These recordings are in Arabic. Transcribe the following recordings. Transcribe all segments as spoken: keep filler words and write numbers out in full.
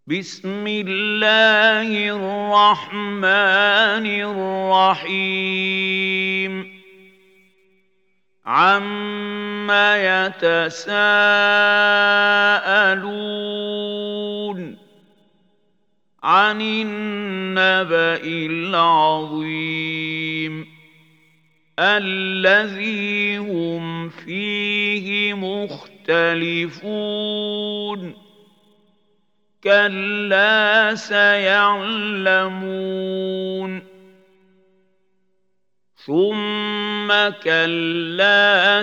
بسم الله الرحمن الرحيم عَمَّ يَتَسَاءَلُونَ عَنِ النَّبَإِ الْعَظِيمِ الَّذِي هُمْ فِيهِ مُخْتَلِفُونَ كَلَّا سَيَعْلَمُونَ ثُمَّ كَلَّا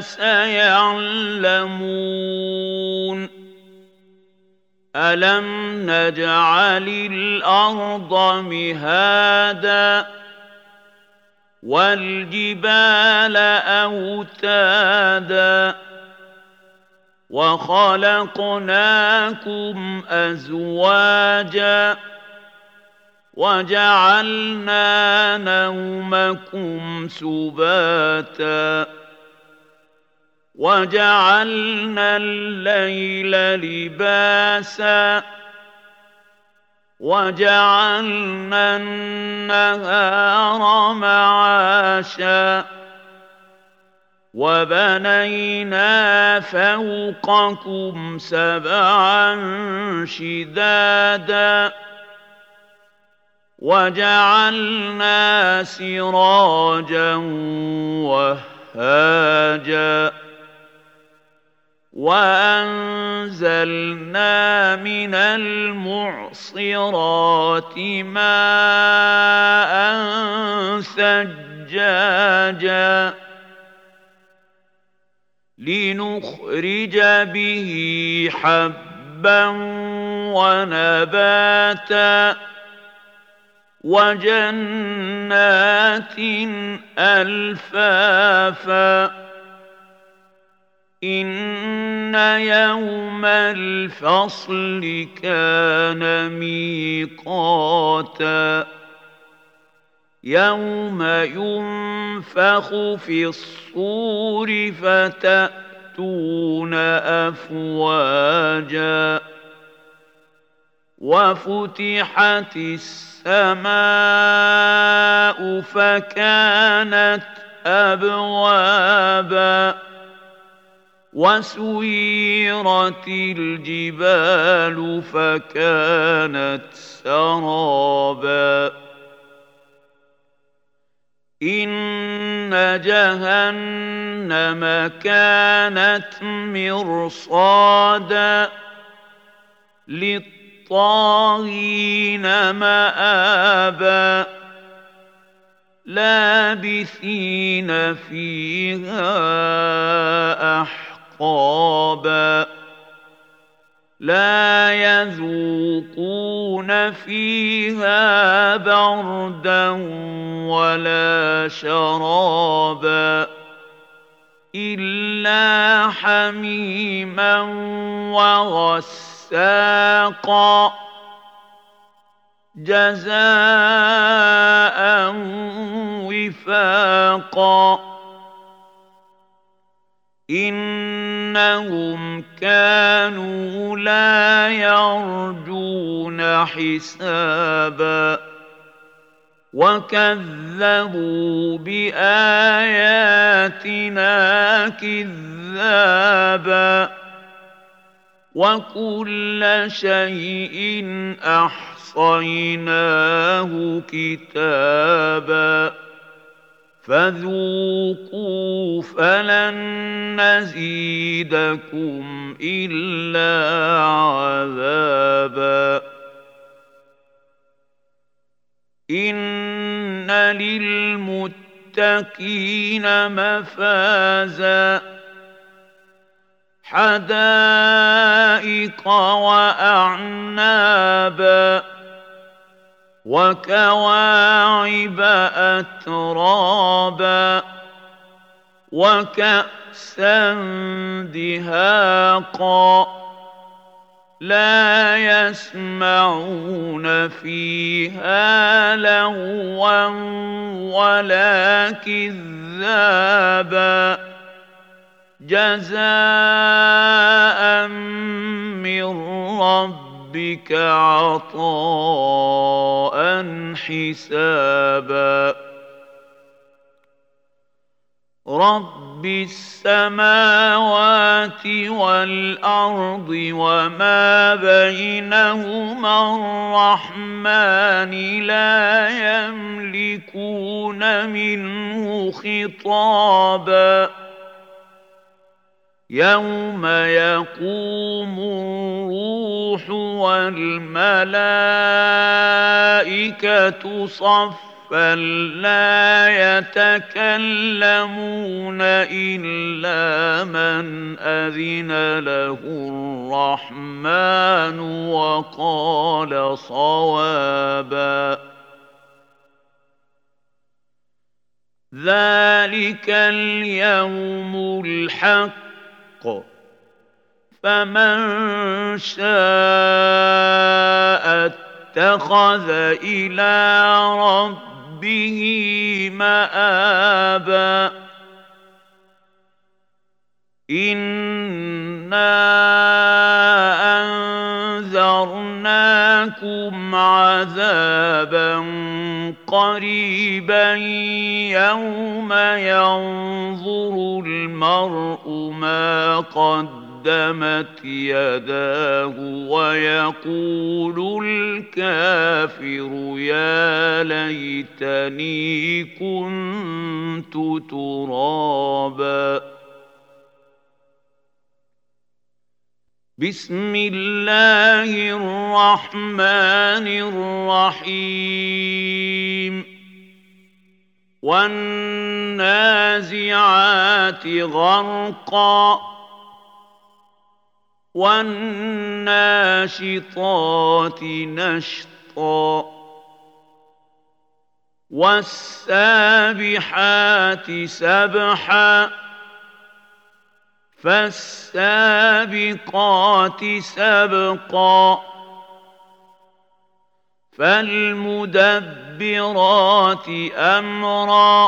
سَيَعْلَمُونَ أَلَمْ نَجْعَلِ الْأَرْضَ مِهَادًا وَالْجِبَالَ أَوْتَادًا وَخَلَقْنَاكُمْ أَزْوَاجًا وَجَعَلْنَا نَوْمَكُمْ سُبَاتًا وَجَعَلْنَا اللَّيْلَ لِبَاسًا وَجَعَلْنَا النَّهَارَ مَعَاشًا وَبَنَيْنَا فَوْقَكُمْ سَبْعًا شِدَادًا وَجَعَلْنَا سِرَاجًا وَهَّاجًا وَأَنزَلْنَا مِنَ الْمُعْصِرَاتِ مَاءً ثَجَّاجًا لِنُخْرِجَ بِهِ حَبًّا وَنَبَاتًا وَجَنَّاتٍ أَلْفَافًا إِنَّ يَوْمَ الْفَصْلِ كَانَ مِيقَاتًا يَوْمَ يُنفَخُ فِي الصُّورِ فَتَأْتُونَ أَفْوَاجًا وَفُتِحَتِ السَّمَاءُ فَكَانَتْ أَبْوَابًا وَسُيِّرَتِ الْجِبَالُ فَكَانَتْ سَرَابًا إِنَّ جَهَنَّمَ كَانَتْ مِرْصَادًا لِّلطَّاغِينَ مَآبًا لَابِثِينَ فِيهَا أَحْقَابًا لَا يَذُوقُونَ فِيهَا بَرْدًا وَلَا شَرَابًا إِلَّا حَمِيمًا وَغَسَّاقًا جَزَاءً وِفَاقًا إِنَّهُمْ كَانُوا لَا يَرْجُونَ حِسَابًا وَكَذَّبُوا بِآيَاتِنَا كِذَّابًا وَكُلَّ شَيْءٍ أَحْصَيْنَاهُ كِتَابًا فَذُوقُوا فَلَن نَّزِيدَكُمْ إِلَّا عَذَابًا إِنَّ لِلْمُتَّقِينَ مَفَازًا حَدَائِقَ وَأَعْنَابًا وَكَوَاعِبَ أَتْرَابًا وَكَأْسًا دِهَاقًا لَا يَسْمَعُونَ فِيهَا لَغْوًا وَلَا كِذَّابًا جَزَاءً مِّن رَّبِّكَ ربك عطاء حسابا رب السماوات والأرض وما بينهما الرحمن لا يملكون منه خطابا يوم يقوم الروح والملائكة صفا فلا يتكلمون إلا من أذن له الرحمن وقال صوابا ذلك اليوم الحق فمن شاء اتخذ إلى ربه به مآبا إنا أنذرناكم عذابا قريبا يوم ينظر المرء ما قدم قدمت يداه ويقول الكافر يا ليتني كنت ترابا بسم الله الرحمن الرحيم والنازعات غرقا والناشطات نشطا والسابحات سبحا فالسابقات سبقا فالمدبرات أمرا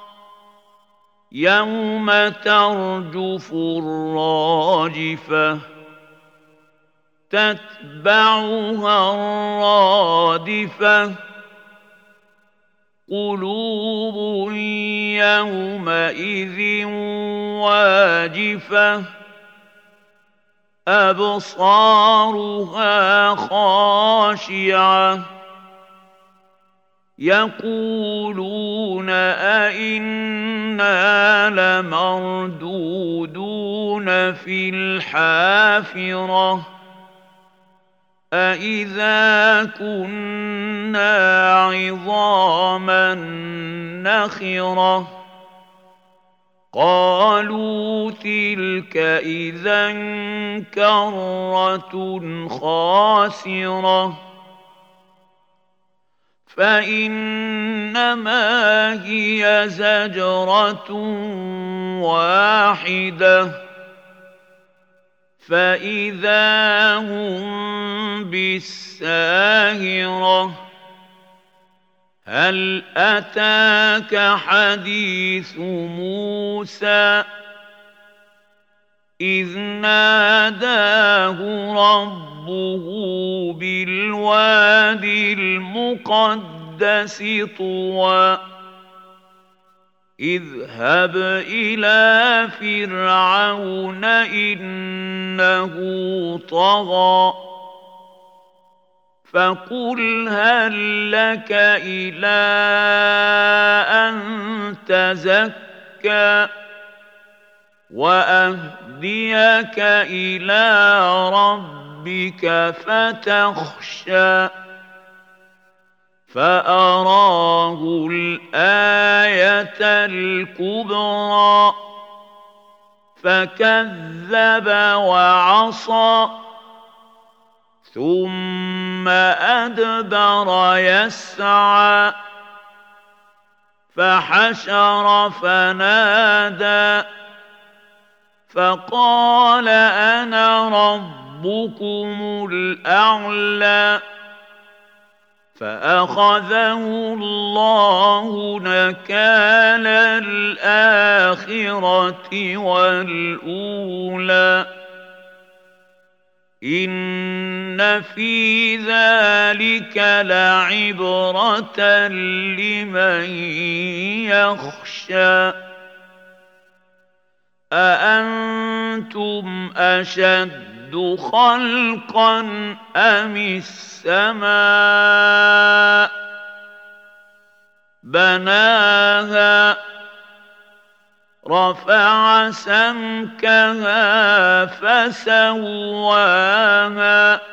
يوم ترجف الراجفة تتبعها الرادفة قلوب يومئذ واجفة أبصارها خاشعة يقولون أئنا لمردودون في الحافرة أئذا كنا عظاما نخرة قالوا تلك إذا كرة خاسرة فإنما هي زجرة واحدة فإذا هم بالساهرة هل أتاك حديث موسى إذ ناداه ربه بالوادي المقدس طوى اذهب إلى فرعون إنه طغى فقل هل لك إلى أن تزكى وأهديك إلى ربك فتخشى فأراه الآية الكبرى فكذب وعصى ثم أدبر يسعى فحشر فنادى فقال أنا ربكم الأعلى فأخذه الله نكال الآخرة والأولى إن في ذلك لعبرة لمن يخشى أأنتم أشد خلقا أم السماء بناها رفع سمكها فسواها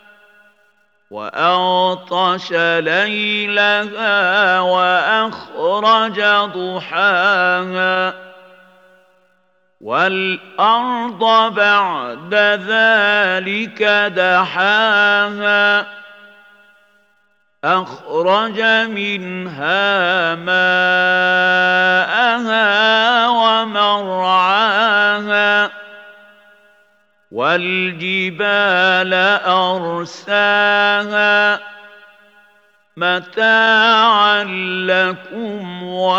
وأغطش ليلها وأخرج ضحاها والأرض بعد ذلك دحاها أخرج منها ماءها ومرعاها والجبال أرساها متاعا لكم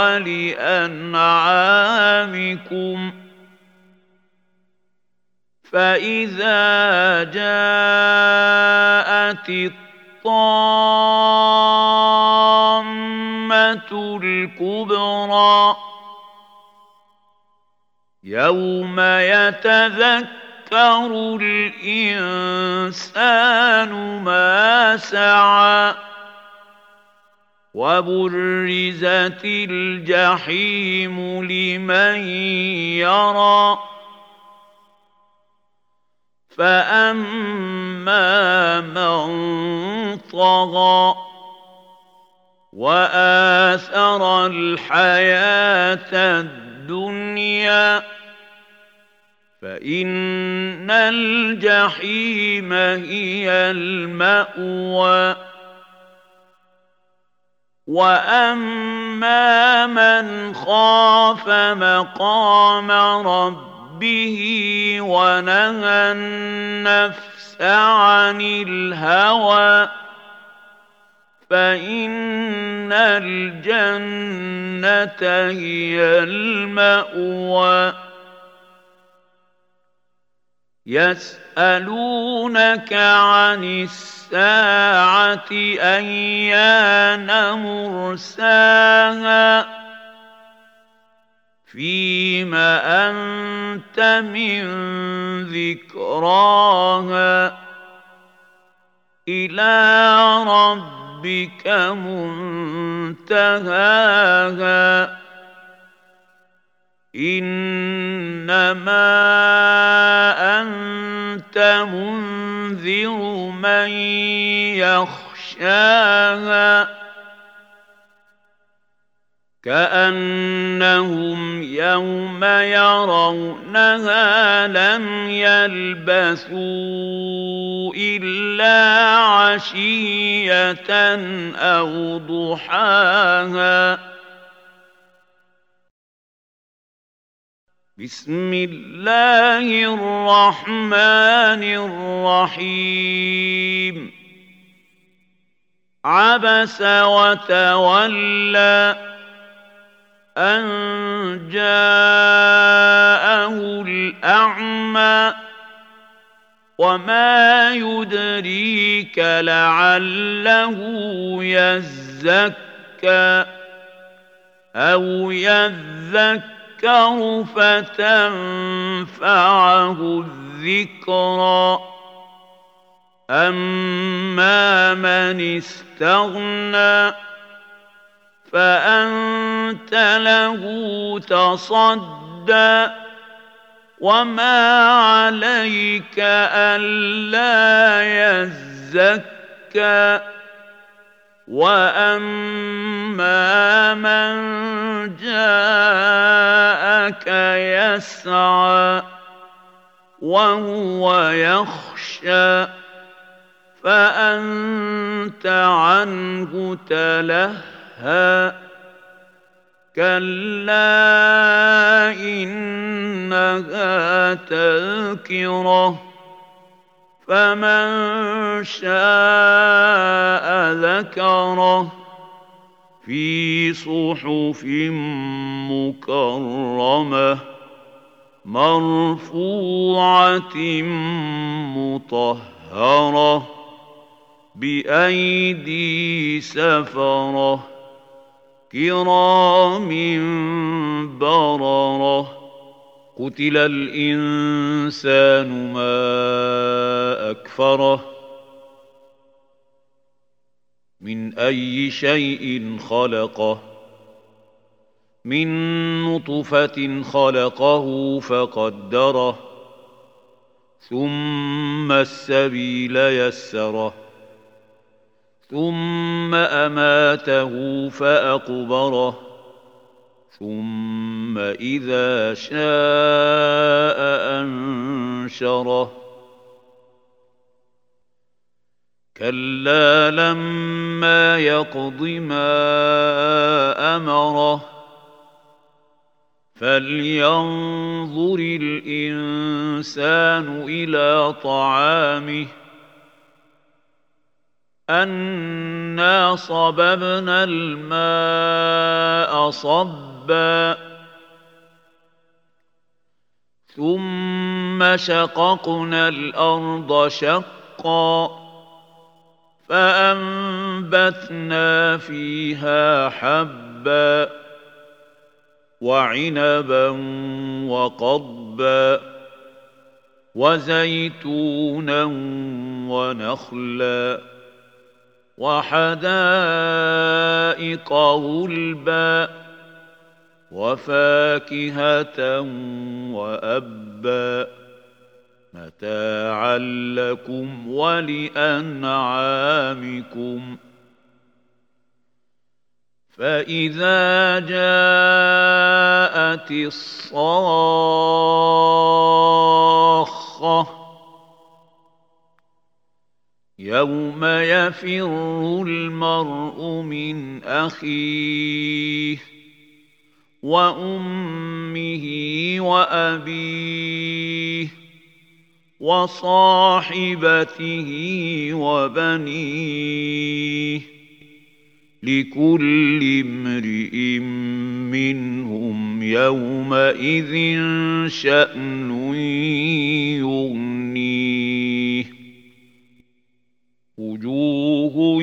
ولأنعامكم فإذا جاءت الطامة الكبرى يوم يتذكر الإنسان ما سعى وبرزت الجحيم لمن يرى فأما من طغى وآثر الحياة الدنيا فإن الجحيم هي المأوى وأما من خاف مقام ربه به ونهى النفس عن الهوى فإن الجنة هي المأوى يسألونك عن الساعة أيان مرساها فيم أنت من ذكراها إلى ربك منتهاها إنما أنت منذر من يخشاها كأنهم يوم يرونها لم يلبثوا إلا عشية أو ضحاها بسم الله الرحمن الرحيم عبس وتولى أن جاءه الأعمى وما يدريك لعله يزكى أو يذكر فتنفعه الذكرى أما من استغنى فأنت له تصدى وما عليك ألا يزكى وأما من جاءك يسعى وهو يخشى فأنت عنه تلهى كلا إنها تذكرة فمن شاء ذكره في صحف مكرمة مرفوعة مطهرة بأيدي سفرة كرام بررة قتل الإنسان ما أكفره من أي شيء خلقه من نطفة خلقه فقدره ثم السبيل يسره ثم أماته فأقبره ثم إذا شاء أنشره كلا لما يقض ما أمره فلينظر الإنسان إلى طعامه أنا صببنا الماء صبا ثم شققنا الأرض شقا فأنبتنا فيها حبا وعنبا وقضبا وزيتونا ونخلا وحدائق غلبا وفاكهة وأبا متاعا لكم ولأنعامكم فإذا جاءت الصاخة يوم يفر المرء من أخيه وأمه وأبيه وصاحبته وبنيه لكل امرئ منهم يومئذ شأن يغنيه وجوه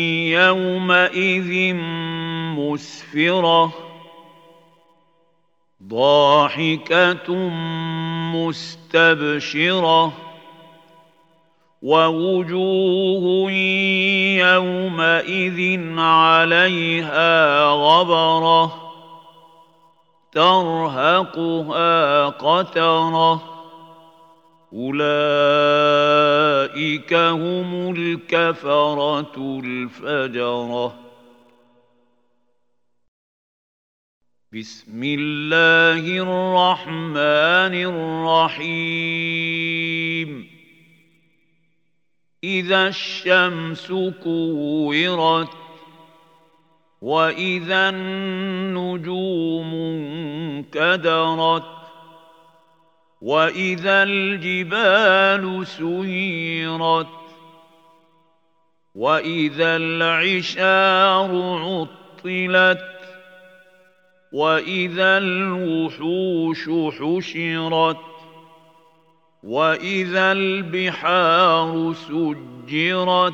يومئذ مسفرة ضاحكة مستبشرة ووجوه يومئذ عليها غبرة ترهقها قترة أولئك هم الكفرة الفجرة بسم الله الرحمن الرحيم إذا الشمس كورت وإذا النجوم انكدرت وإذا الجبال سيرت وإذا العشار عطلت وإذا الوحوش حشرت وإذا البحار سجرت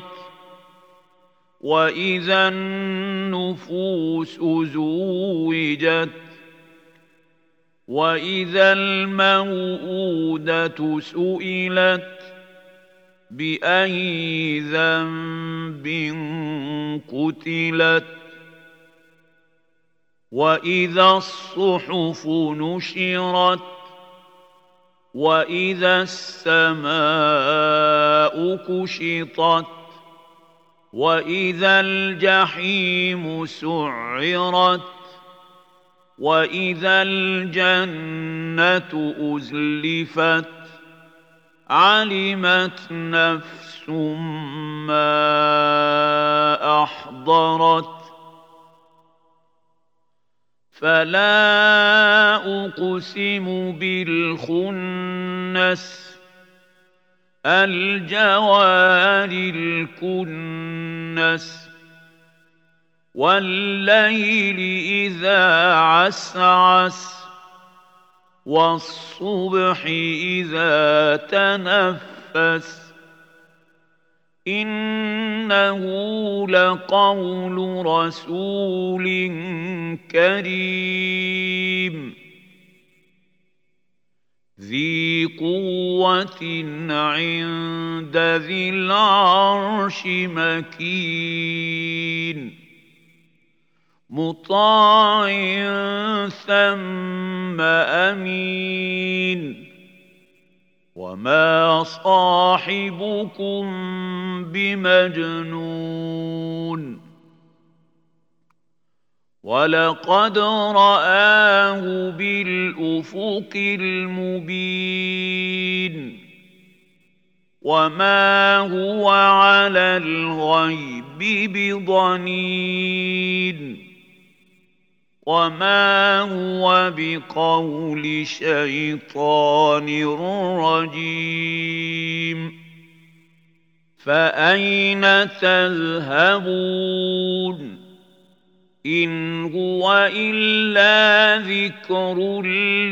وإذا النفوس زوجت وإذا الموءودة سئلت بأي ذنب قتلت وإذا الصحف نشرت وإذا السماء كشطت وإذا الجحيم سعرت وإذا الجنة أزلفت علمت نفس ما أحضرت فلا أقسم بالخنس الجوار الكنس والليل إذا عسعس والصبح إذا تنفس إنه لقول رسول كريم ذي قوة عند ذي العرش مكين مطاع ثم أمين وما صاحبكم بمجنون ولقد رآه بالأفق المبين وما هو على الغيب بضنين وما هو بقول شيطان رجيم فأين تذهبون إن هو إلا ذكر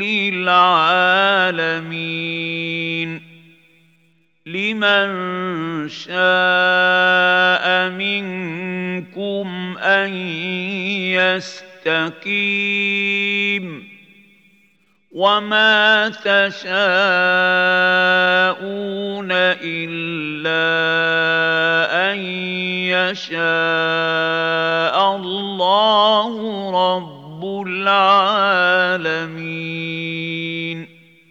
للعالمين لمن شاء منكم أن يستقيم وما تشاءون إلا أن يشاء الله رب العالمين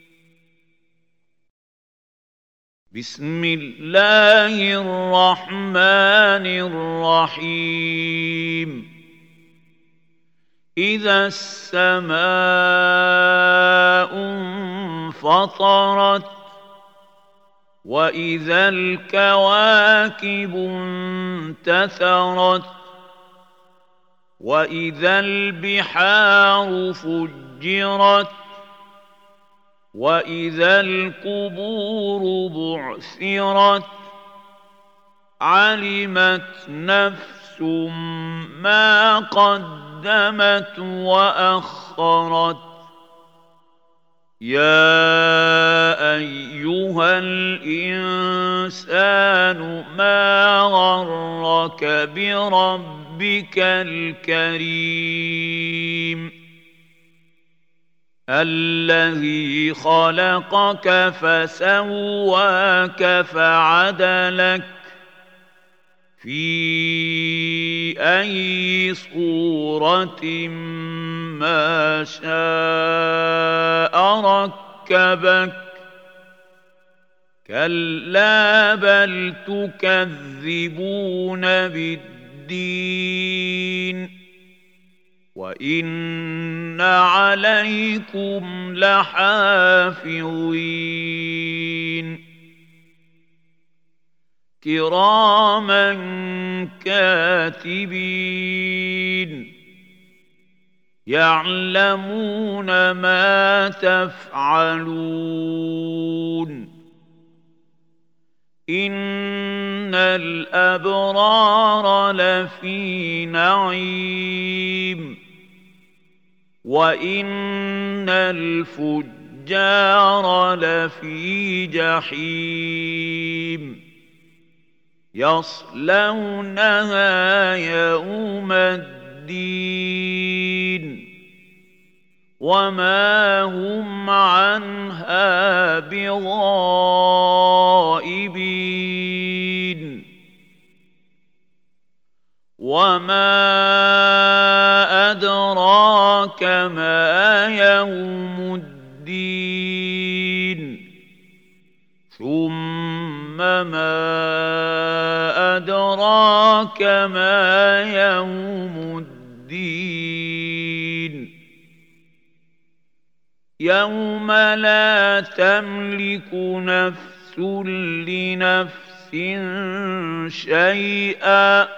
بسم الله الرحمن الرحيم إذا السماء انفطرت وإذا الكواكب انتثرت وإذا البحار فجرت وإذا القبور بعثرت علمت نفس ما قدمت وأخرت يا أيها الإنسان ما غرك بربك الكريم الذي خلقك فسواك فعدلك في أي صورة ما شاء ركبك كلا بل تكذبون بالدين وإن عليكم لحافظين كراما كاتبين يعلمون ما تفعلون إن الأبرار لفي نعيم وإن الفجار لفي جحيم يصلونها يوم الدين وما هم عنها بغائبين وما أدراك ما يوم الدين ثم ما أدراك ما يوم الدين يوم لا تملك نفس لنفس شيئا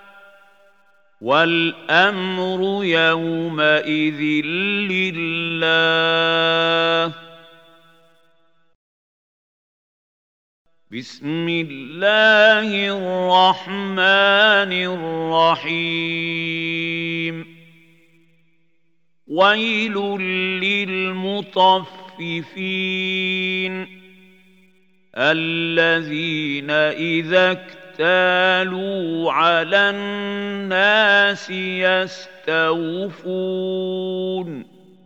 والأمر يومئذ لله بسم الله الرحمن الرحيم ويل للمطففين الذين إذا اكتالوا على الناس يستوفون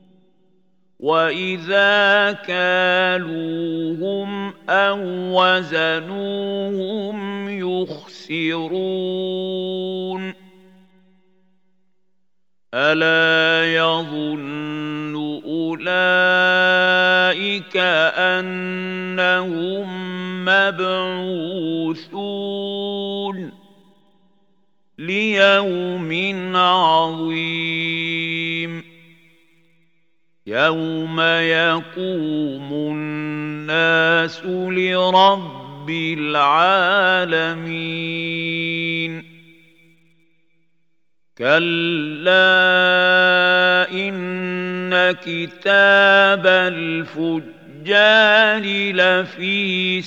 وإذا كالوهم أو وزنوهم يخسرون ألا يظن أولئك أنهم مبعوثون ليوم عظيم يوم يقوم الناس لرب العالمين كلا إن كتاب الفجار لفي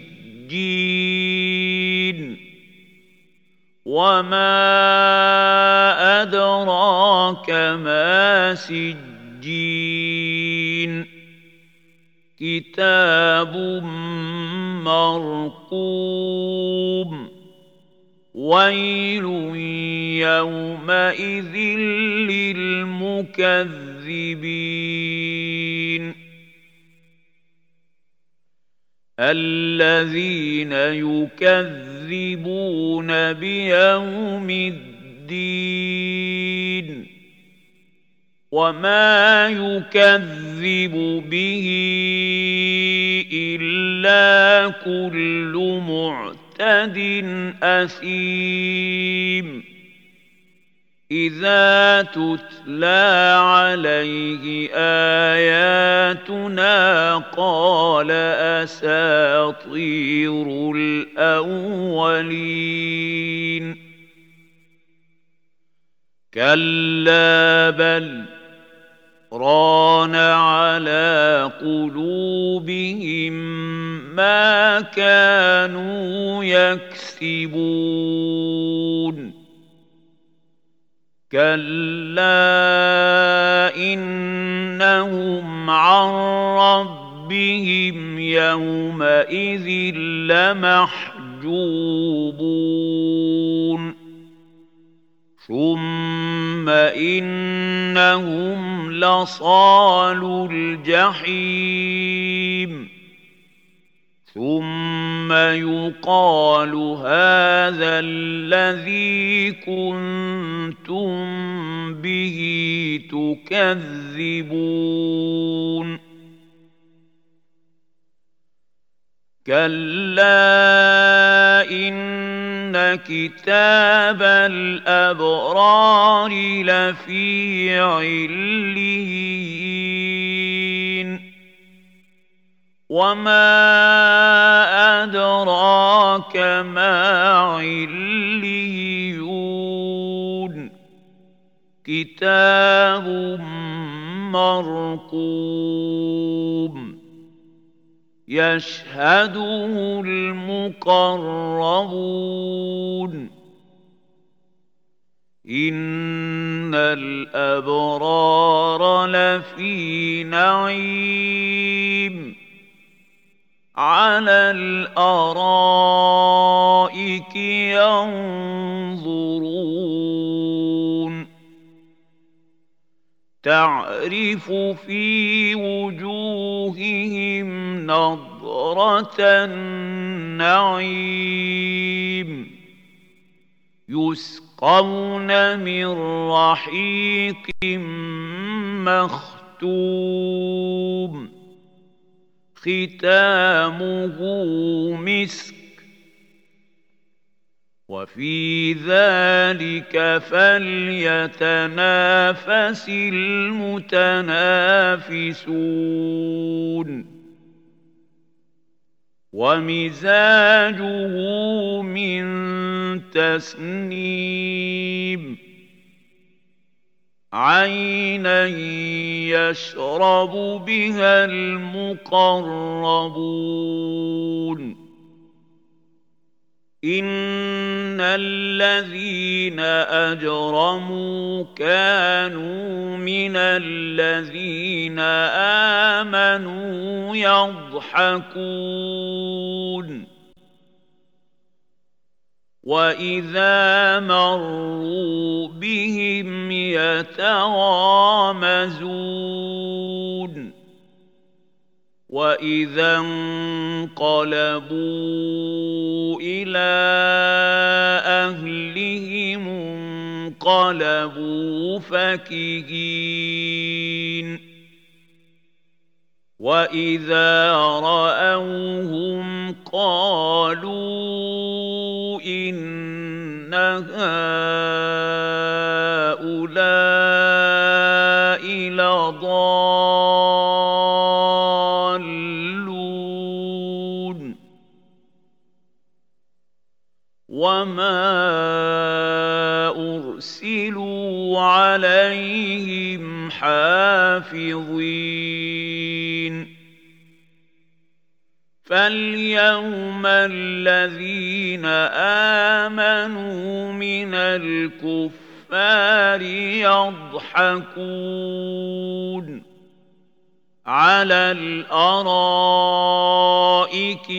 سجين وما أدراك ما سجين كتاب مرقوم ويل يومئذ للمكذبين الذين يكذبون بيوم الدين وما يكذب به إلا كل معتد أثيم إذا تتلى عليه آياتنا قال أساطير الأولين كلا بل ران على قلوبهم ما كانوا يكسبون كلا إنهم عن ربهم يومئذ لمحجوبون ثم إنهم لصالو الجحيم ثم يقال هذا الذي كنتم به تكذبون كلا إن كتاب الأبرار لفي عليين وما أدراك ما عليون كتاب مرقوم يشهده المقربون إن الأبرار لفي نعيم على الأرائك ينظرون تعرف في وجوههم نضرة النعيم يسقون من رحيق مختوم ختامه مسك وفي ذلك فليتنافس المتنافسون ومزاجه من تسنيم عينا يشرب بها المقربون إن الذين أجرموا كانوا من الذين آمنوا يضحكون وإذا مروا بهم يتغامزون وإذا انقلبوا إلى أهلهم انقلبوا فكهين وإذا رأوهم قالوا إن هؤلاء لضالون وما أرسلوا عليهم حافظين فاليوم الذين آمنوا من الكفار يضحكون على الأرائك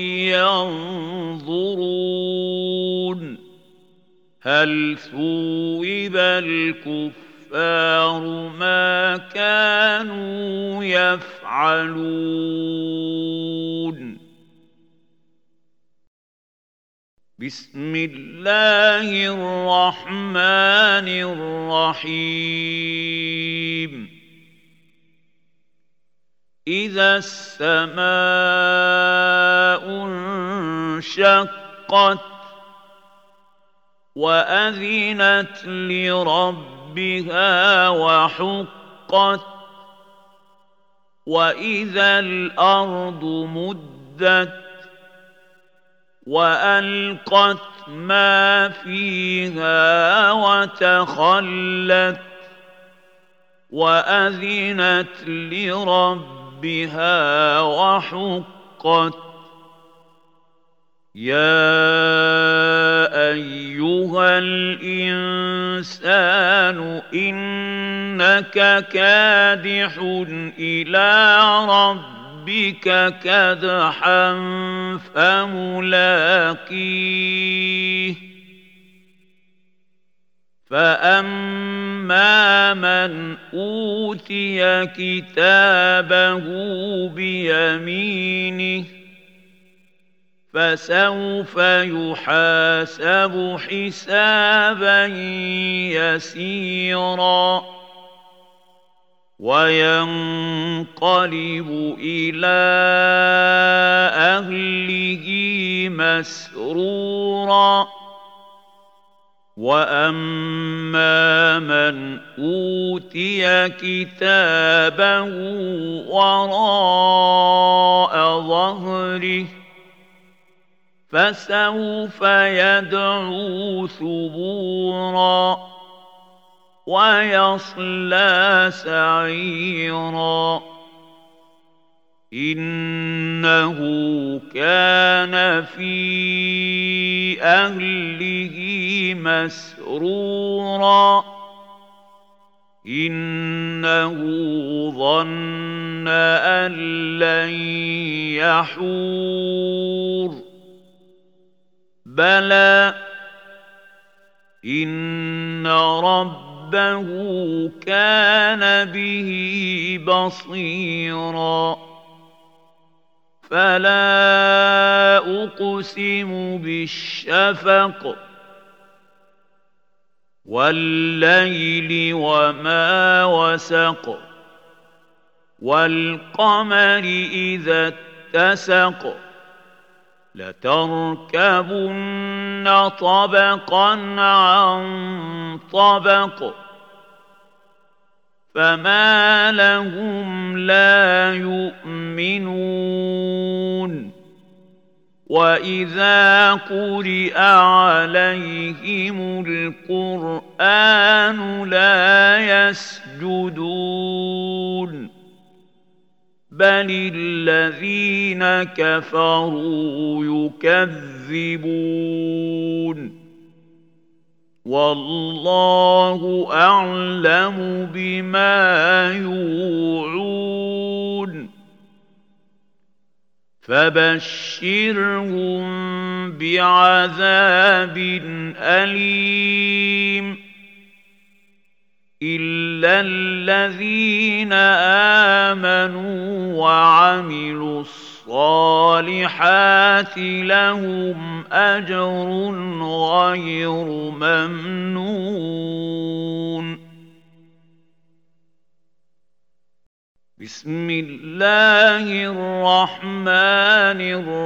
ينظرون هل ثوب الكفار ما كانوا يفعلون بسم الله الرحمن الرحيم إذا السماء انشقت وأذنت لربها وحقت وإذا الأرض مدت وألقت ما فيها وتخلت وأذنت لربها وحقت يا أيها الإنسان إنك كادح إلى ربك كدحا فملاقيه فأما من أوتي كتابه بيمينه فسوف يحاسب حسابا يسيرا وينقلب إلى أهله مسرورا وأما من أوتي كتابه وراء ظهره فسوف يدعو ثبورا ويصلى سعيرا إنه كان في أهله مسرورا إنه ظن أن لن يحور بلى إن ربه كان به بصيرا فلا أقسم بالشفق والليل وما وسق والقمر إذا اتسق لتركبن طبقا عن طبق فما لهم لا يؤمنون وإذا قرئ عليهم القرآن لا يسجدون بل الذين كفروا يكذبون والله أعلم بما يوعون فبشرهم بعذاب أليم إلا الذين آمنوا وعملوا الصالحات لهم أجر غير ممنون بسم الله الرحمن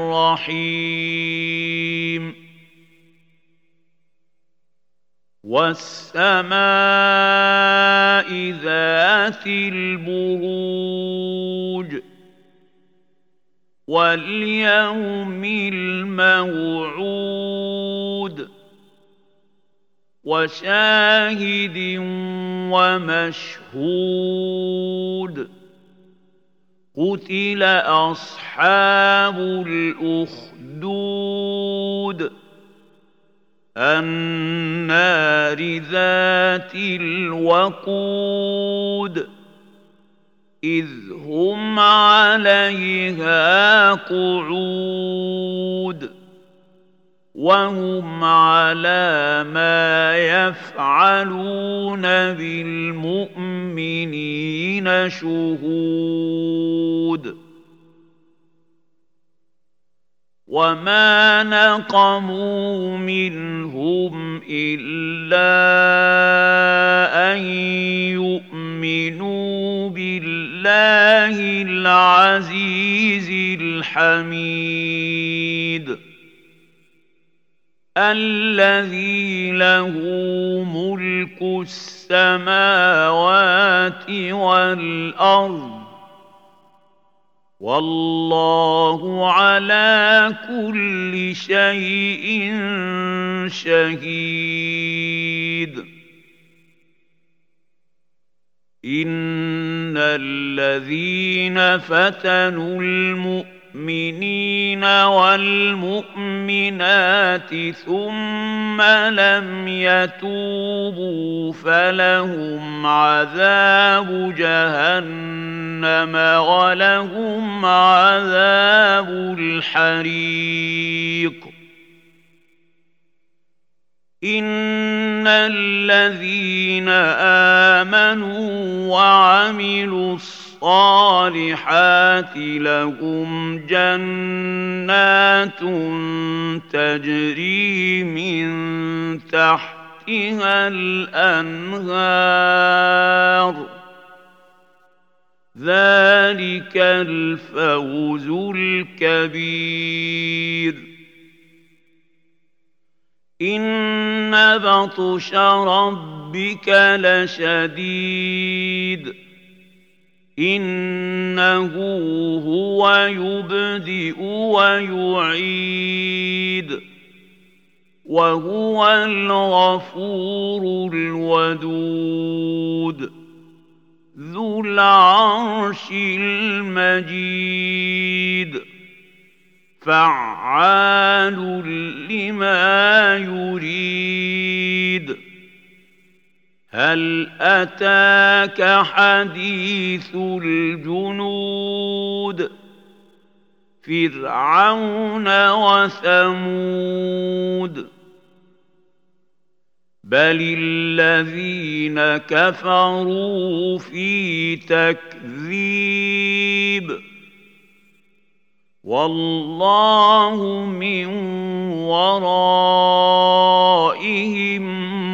الرحيم والسماء ذات البروج واليوم الموعود وشاهد ومشهود قتل أصحاب الأخدود النار ذات الوقود إذ هم عليها قعود وهم على ما يفعلون بالمؤمنين شهود وما نقموا منهم إلا أن يؤمنوا بالله العزيز الحميد الذي له ملك السماوات والأرض والله على كل شيء شهيد إن الذين فتنوا المؤمنين والمؤمنات ثم لم يتوبوا فلهم عذاب جهنم ولهم عذاب الحريق إن الذين آمنوا وعملوا الصالحات لهم جنات تجري من تحتها الأنهار ذلك الفوز الكبير إن بطش ربك لشديد إنه هو يبدئ ويعيد وهو الغفور الودود ذو العرش المجيد فعال لما يريد هل أتاك حديث الجنود فرعون وثمود بل الذين كفروا في تكذيب والله من ورائهم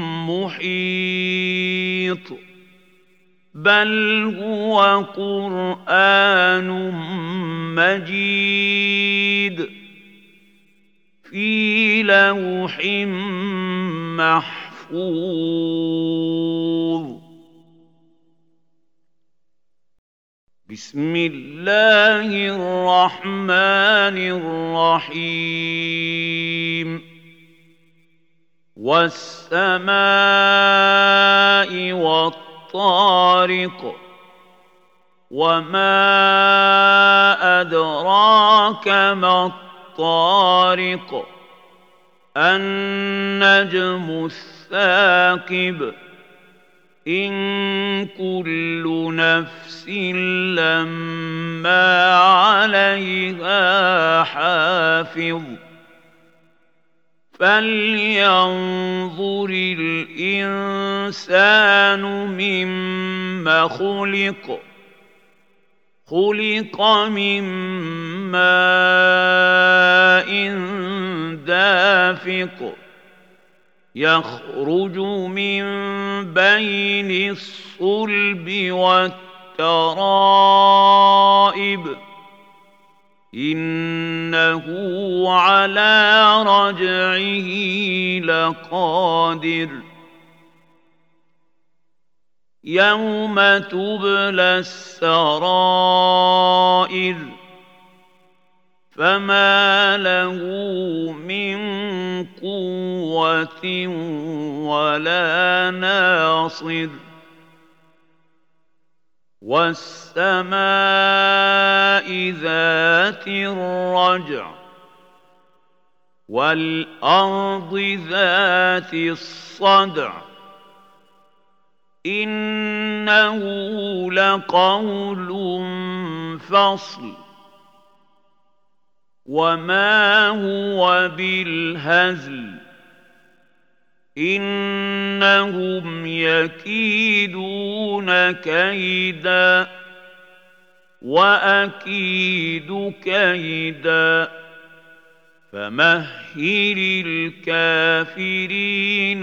محيط بل هو قرآن مجيد في لوح محفوظ بسم الله الرحمن الرحيم والسماء والطارق وما أدراك ما الطارق النجم الثاقب إن كل نفس لما عليها حافظ فلينظر الإنسان مما خلق خلق من ماء دافق يخرج من بين الصلب والترائب إنه على رجعه لقادر يوم تبلى السرائر فما له من قوة ولا ناصر والسماء ذات الرجع والأرض ذات الصدع إنه لقول فصل وما هو بالهزل إنهم يكيدون كيدا وأكيد كيدا فمهل الكافرين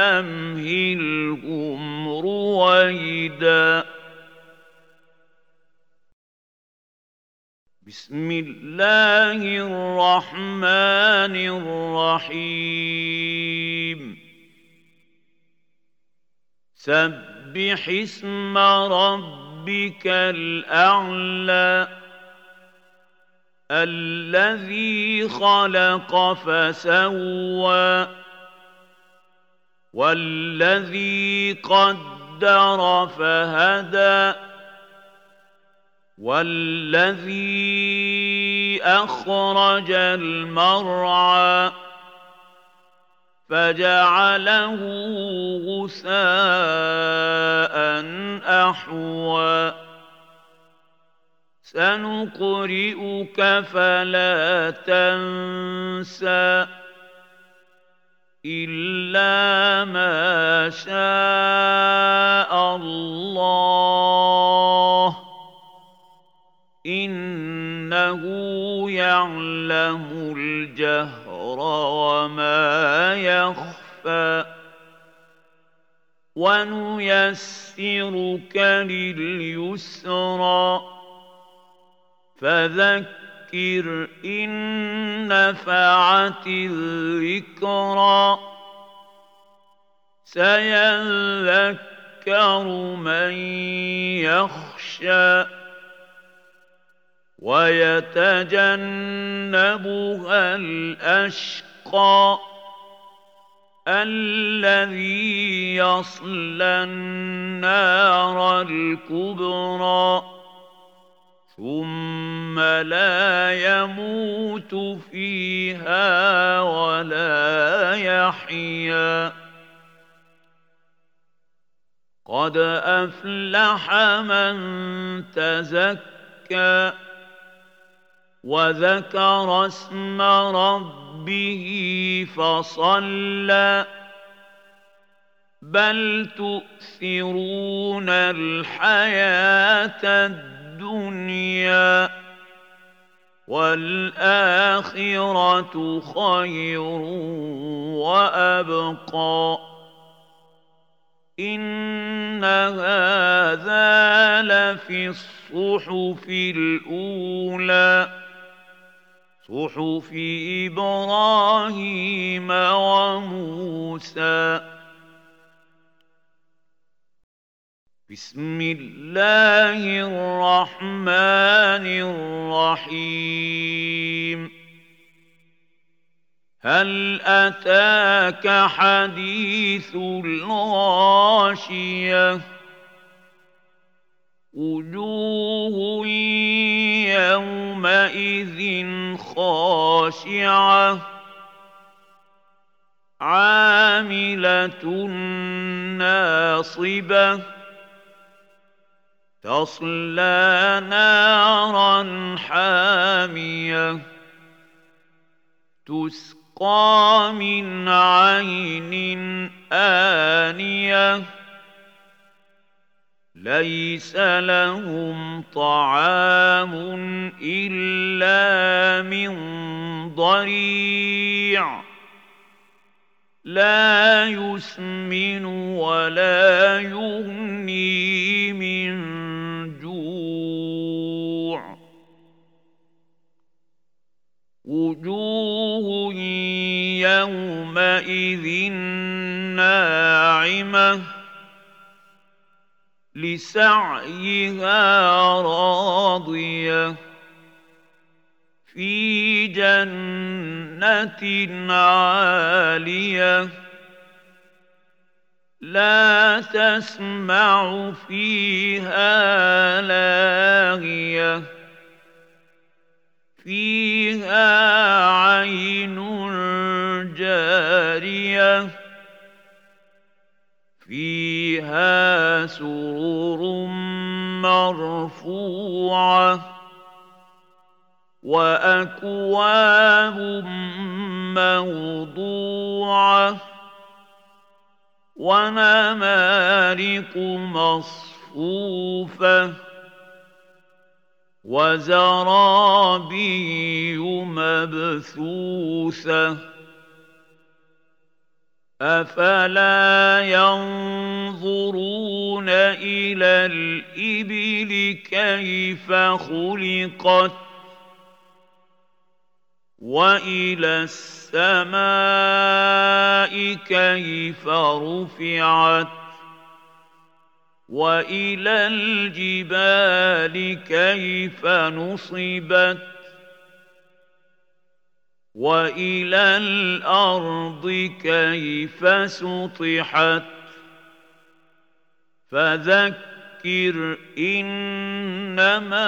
أمهلهم رويدا بسم الله الرحمن الرحيم سبح اسم ربك الأعلى الذي خلق فسوى والذي قدر فهدى والذي أخرج المرعى فجعله غثاء أحوى سنقرئك فلا تنسى إلا ما شاء الله إنه يعلم الجهر وما يخفى ونيسرك لليسرى فذكر إن نفعت الذكرى سيذكر من يخشى ويتجنبها الأشقى الذي يصلى النار الكبرى ثم لا يموت فيها ولا يحيا قد أفلح من تزكى وذكر اسم ربه فصلى بل تؤثرون الحياة الدنيا والآخرة خير وأبقى إن هذا لفي الصحف الأولى صحف إبراهيم وموسى بسم الله الرحمن الرحيم هل أتاك حديث الغاشية وجوه يومئذ خاشعة عاملة ناصبة تصلى نارا حامية تسقى من عين آنية ليس لهم طعام إلا من ضريع لا يسمن ولا يغني من جوع وجوه يومئذ ناعمة لسعيها راضية في جنة عالية لا تسمع فيها لاغية فيها عين جارية فيها سرر مرفوعة وأكواب موضوعة ونمارق مصفوفة وزرابي مبثوثة أفلا ينظرون إلى الإبل كيف خلقت وإلى السماء كيف رفعت وإلى الجبال كيف نصبت وإلى الأرض كيف سطحت فذكر إنما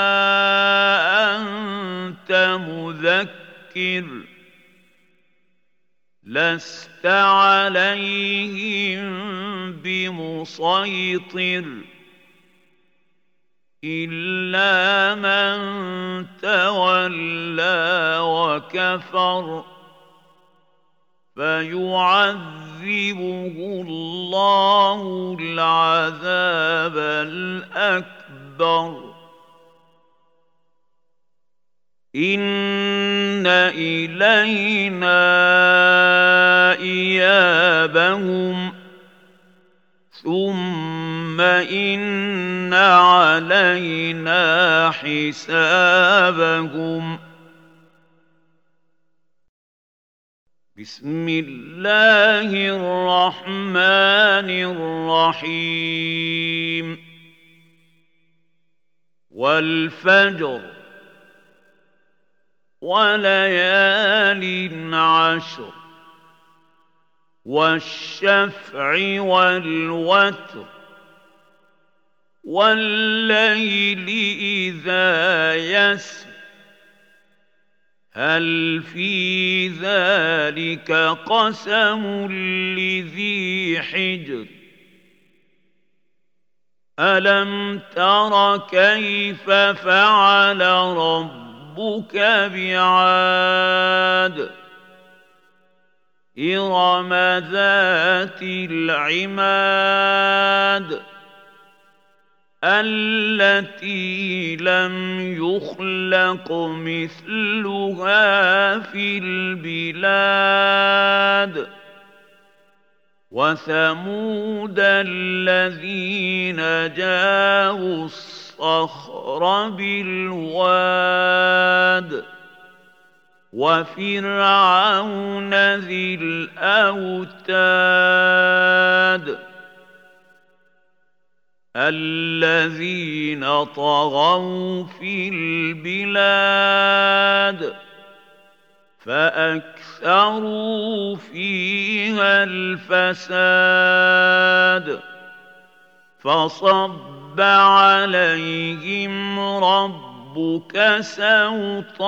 أنت مذكر لست عليهم بمسيطر إلا من تولى وكفر فيعذبه الله العذاب الأكبر إن إلينا إيابهم ثم إن علينا حسابهم بسم الله الرحمن الرحيم والفجر وليال عشر والشفع والوتر والليل إذا يسر هل في ذلك قسم لذي حجر ألم تر كيف فعل ربك بعاد إرم ذات العماد التي لم يخلق مثلها في البلاد وثمود الذين جابوا الصخر بالواد وفرعون ذي الأوتاد الذين طغوا في البلاد فأكثروا فيها الفساد فصب عليهم ربك سوط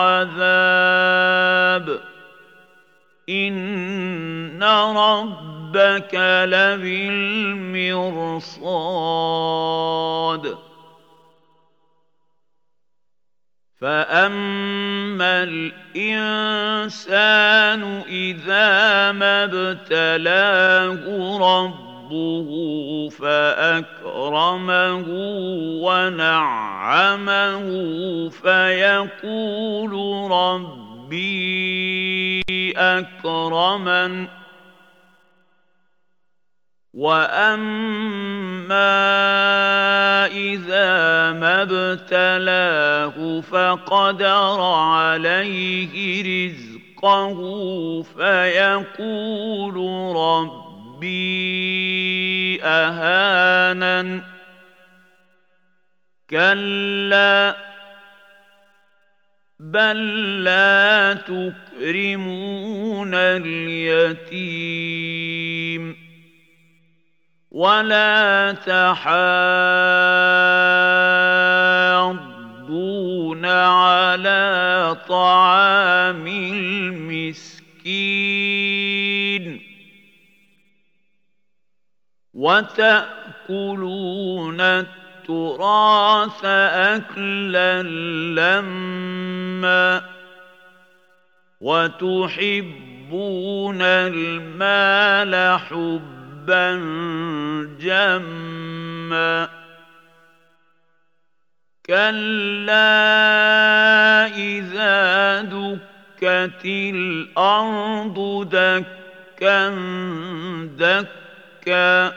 عذاب إن ربك لبالمرصاد فأما الإنسان إذا ما ابتلاه ربه فأكرمه ونعمه فيقول ربي أكرمن وأما إذا ما ابتلاه فقدر عليه رزقه فيقول ربي أهانن كلا بل لا تكرمون اليتيم ولا تحاضون على طعام المسكين وتأكلون التراث أكلا لما وتحبون المال حبا حبا جما كلا إذا دكت الأرض دكا دكا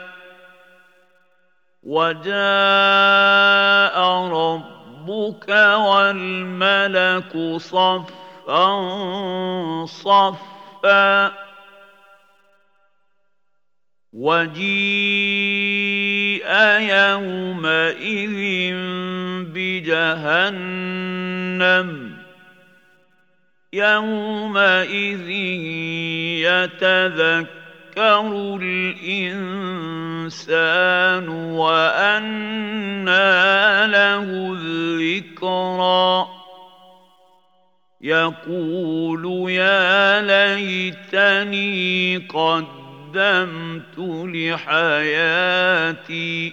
وجاء ربك والملك صفا صفا وجيء يومئذ بجهنم يومئذ يتذكر الإنسان وأنى له الذكرى يقول يا ليتني قدمت قدمت لحياتي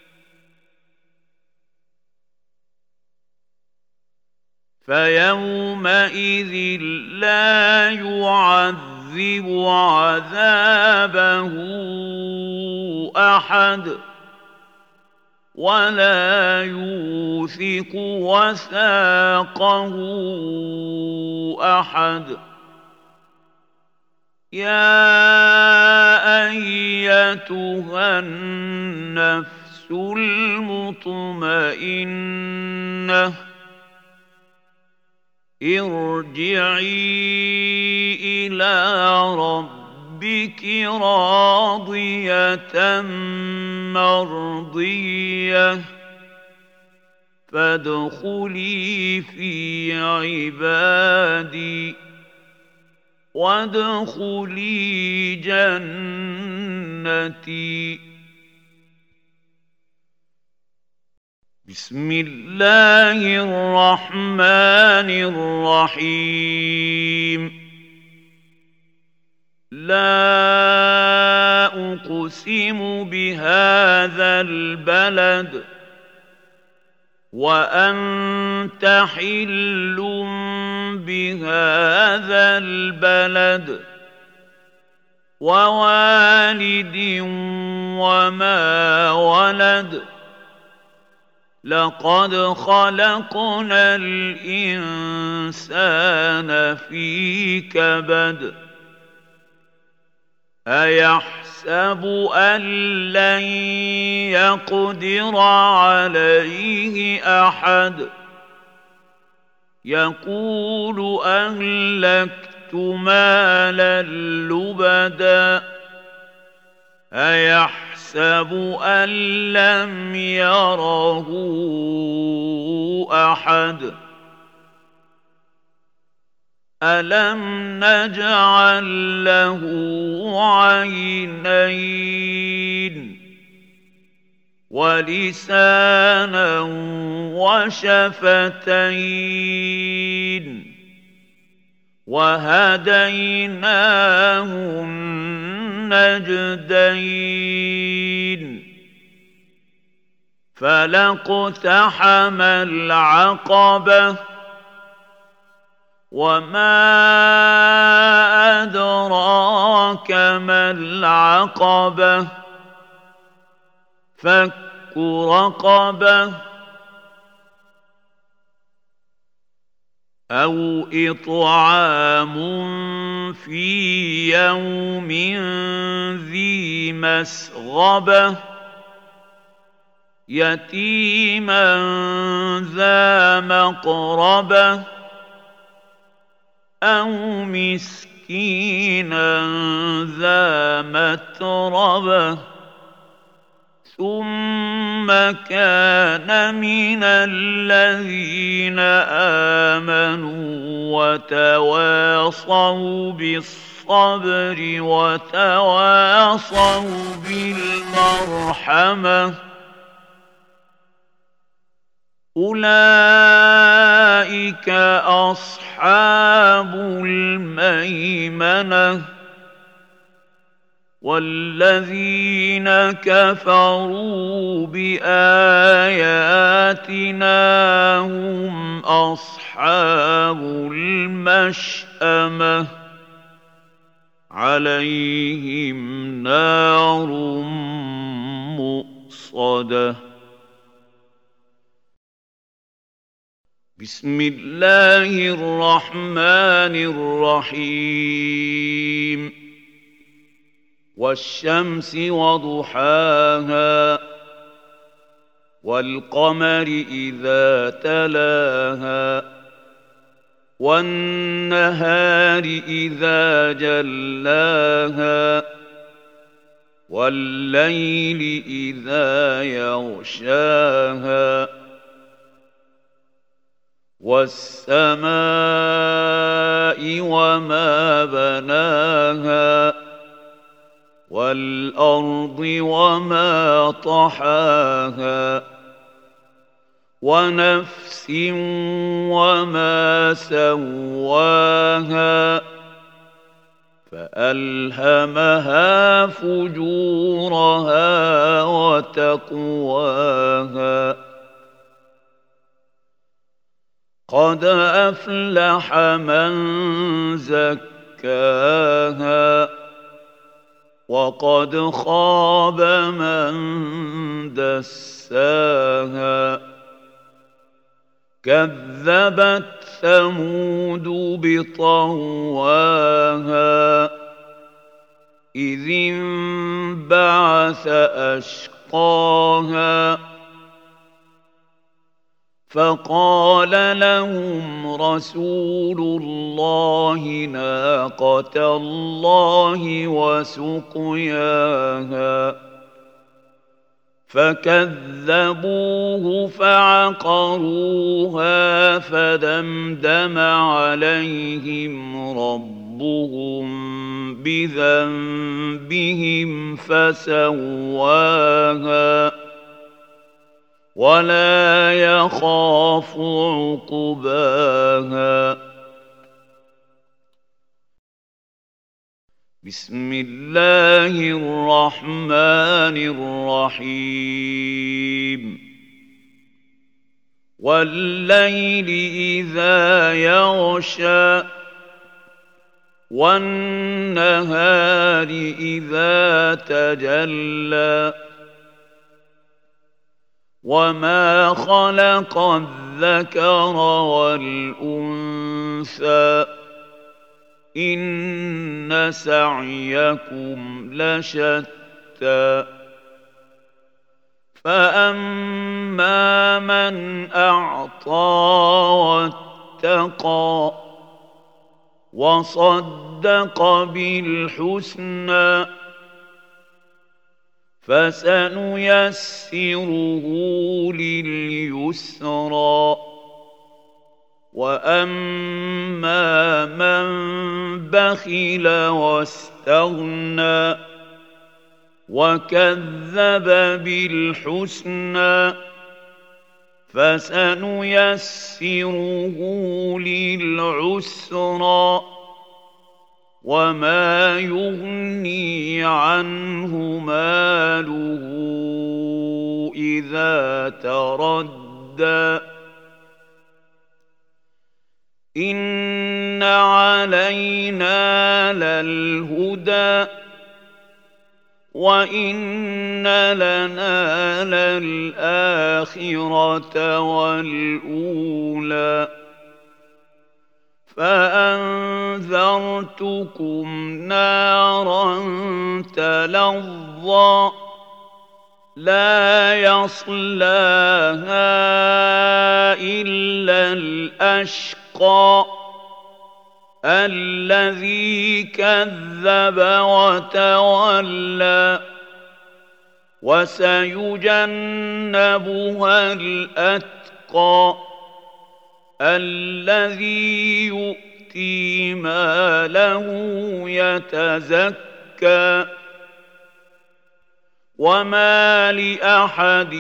فيومئذ لا يعذب عذابه أحد ولا يوثق وثاقه أحد يا أيتها النفس المطمئنة ارجعي إلى ربك راضية مرضية فادخلي في عبادي وادخلي جنتي بسم الله الرحمن الرحيم لا أقسم بهذا البلد وأنت حل بهذا البلد ووالد وما ولد لقد خلقنا الإنسان في كبد أيحسب أن لن يقدر عليه أحد يقول أهلكت مالا لبدا أيحسب أن لم يره أحد ألم نجعل له عينين وَلِسَانًا وَشَفَتَيْنِ وَهَدَيْنَاهُ النَّجْدَيْنِ فَلَاقْتَحَمَ الْعَقَبَةَ وَمَا أَدْرَاكَ مَا الْعَقَبَةُ فَكُّ رَقَبَةٍ أَوْ إِطْعَامٌ فِي يَوْمٍ ذِي مَسْغَبَةٍ يَتِيمًا ذَا مَقْرَبَةٍ أَوْ مِسْكِينًا ذَا مَتْرَبَةٍ ثُمَّ كَانَ مِنَ الَّذِينَ آمَنُوا وَتَوَاصَوْا بِالصَّبْرِ وَتَوَاصَوْا بِالْمَرْحَمَةِ أُولَٰئِكَ أَصْحَابُ الْمَيْمَنَةِ وَالَّذِينَ كَفَرُوا بِآيَاتِنَا هُمْ أَصْحَابُ الْمَشْأَمَةِ عَلَيْهِمْ نَارٌ مُّؤْصَدَةٌ بسم الله الرحمن الرحيم والشمس وضحاها والقمر إذا تلاها والنهار إذا جلاها والليل إذا يغشاها وَالسَّمَاءِ وَمَا بَنَاهَا وَالْأَرْضِ وَمَا طَحَاهَا وَنَفْسٍ وَمَا سَوَّاهَا فَأَلْهَمَهَا فُجُورَهَا وَتَقْوَاهَا قَدْ أَفْلَحَ مَن زَكَّاهَا وَقَدْ خَابَ مَن دَسَّاهَا كَذَّبَتْ ثَمُودُ بِطَغْوَاهَا إِذِ انبَعَثَ أَشْقَاهَا فَقَالَ لَهُمْ رَسُولُ اللَّهِ نَاقَةَ اللَّهِ وَسُقْيَاهَا فَكَذَّبُوهُ فَعَقَرُوهَا فَدَمْدَمَ عَلَيْهِمْ رَبُّهُم بِذَنبِهِمْ فَسَوَّاهَا وَلَا يَخَافُ عُقْبَاهَا بسم الله الرحمن الرحيم وَاللَّيْلِ إِذَا يَغْشَى وَالنَّهَارِ إِذَا تَجَلَّى وَمَا خَلَقَ الذَّكَرَ وَالْأُنثَىٰ إِنَّ سَعْيَكُمْ لَشَتَّىٰ فَأَمَّا مَنْ أَعْطَىٰ وَاتَّقَىٰ وَصَدَّقَ بِالْحُسْنَىٰ فَسَنُيَسِّرُهُ لِلْيُسْرَىٰ وَأَمَّا مَن بَخِلَ وَاسْتَغْنَىٰ وكذب بالحسنى فسنيسره للعسرى وما يغني عنه ماله إذا تردى إن علينا للهدى وإن لنا للآخرة والأولى فأنذرتكم نارا تلظى لا يصلاها إلا الأشقى الذي كذب وتولى وسيجنبها الأتقى الذي يؤتي ماله يتزكى وما لأحد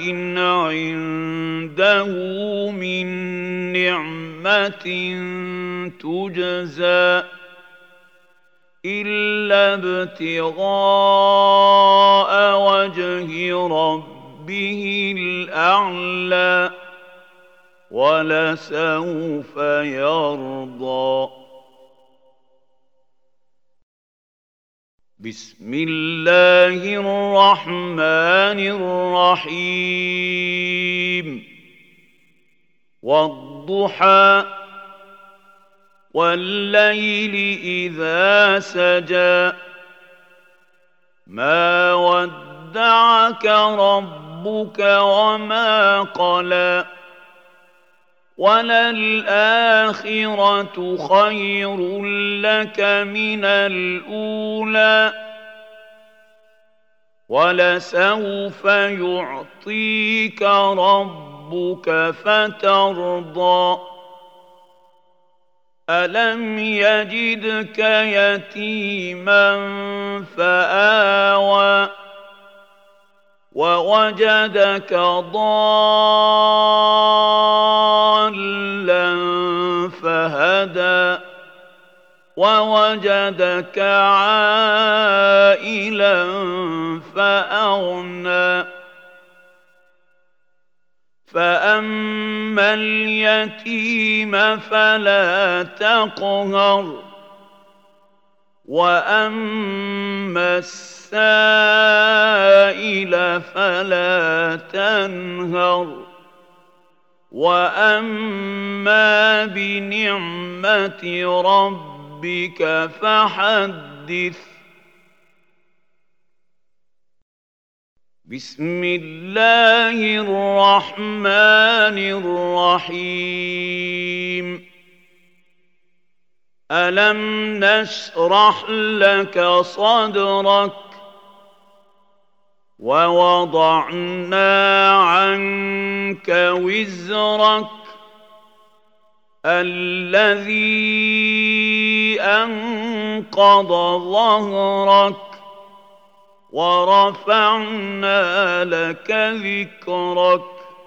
عنده من نعمة تجزى إلا ابتغاء وجه ربه الأعلى ولسوف يرضى. بسم الله الرحمن الرحيم والضحى والليل إذا سجى ما ودعك ربك وما قلى وللآخرة خير لك من الأولى ولسوف يعطيك ربك فترضى ألم يجدك يتيما فآوى ووجدك ضالا فهدى ووجدك عائلا فأغنى فأما اليتيم فلا تقهر وأما السائل فلا تنهر وأما بنعمة ربك فحدث. بسم الله الرحمن الرحيم ألم نشرح لك صدرك ووضعنا عنك وزرك الذي أنقض ظهرك ورفعنا لك ذكرك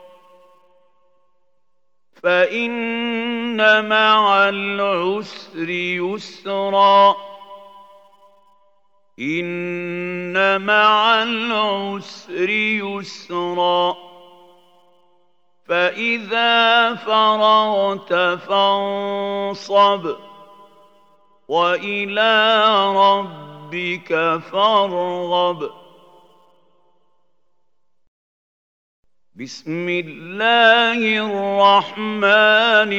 فإن مع العسر يسرا إن مع العسر يسرا فإذا فرغت فانصب وإلى ربك فارغب. بسم الله الرحمن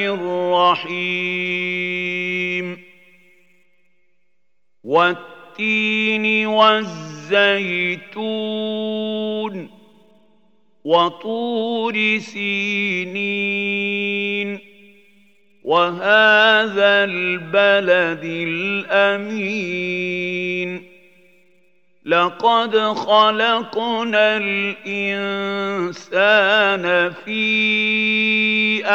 الرحيم والتين والزيتون وطور سينين وهذا البلد الأمين لقد خلقنا الإنسان في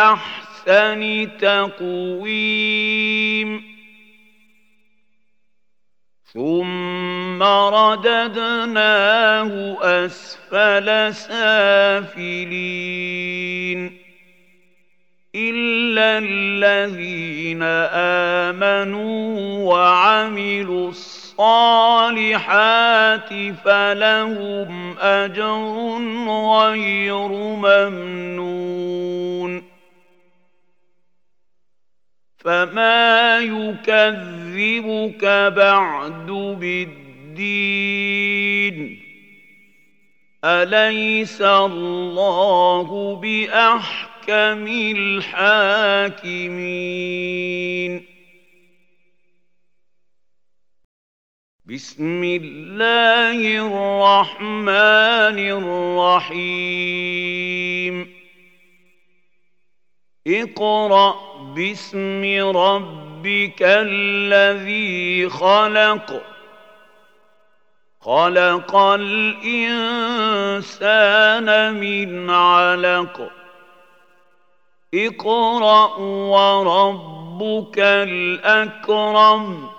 أحسن تقويم ثم رددناه أسفل سافلين إلا الذين آمنوا وعملوا الصالحات فلهم أجر غير ممنون فما يكذبك بعد بالدين أليس الله بأحكم الحاكمين بسم الله الرحمن الرحيم اقرأ باسم ربك الذي خلق خلق الإنسان من علق اقرأ وربك الأكرم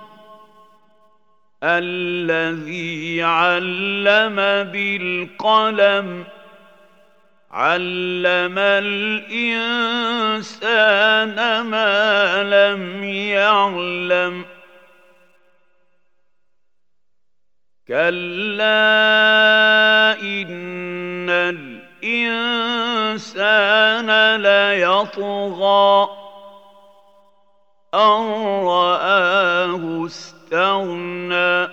الذي علم بالقلم علم الإنسان ما لم يعلم كلا إن الإنسان ليطغى أن رآه استغنى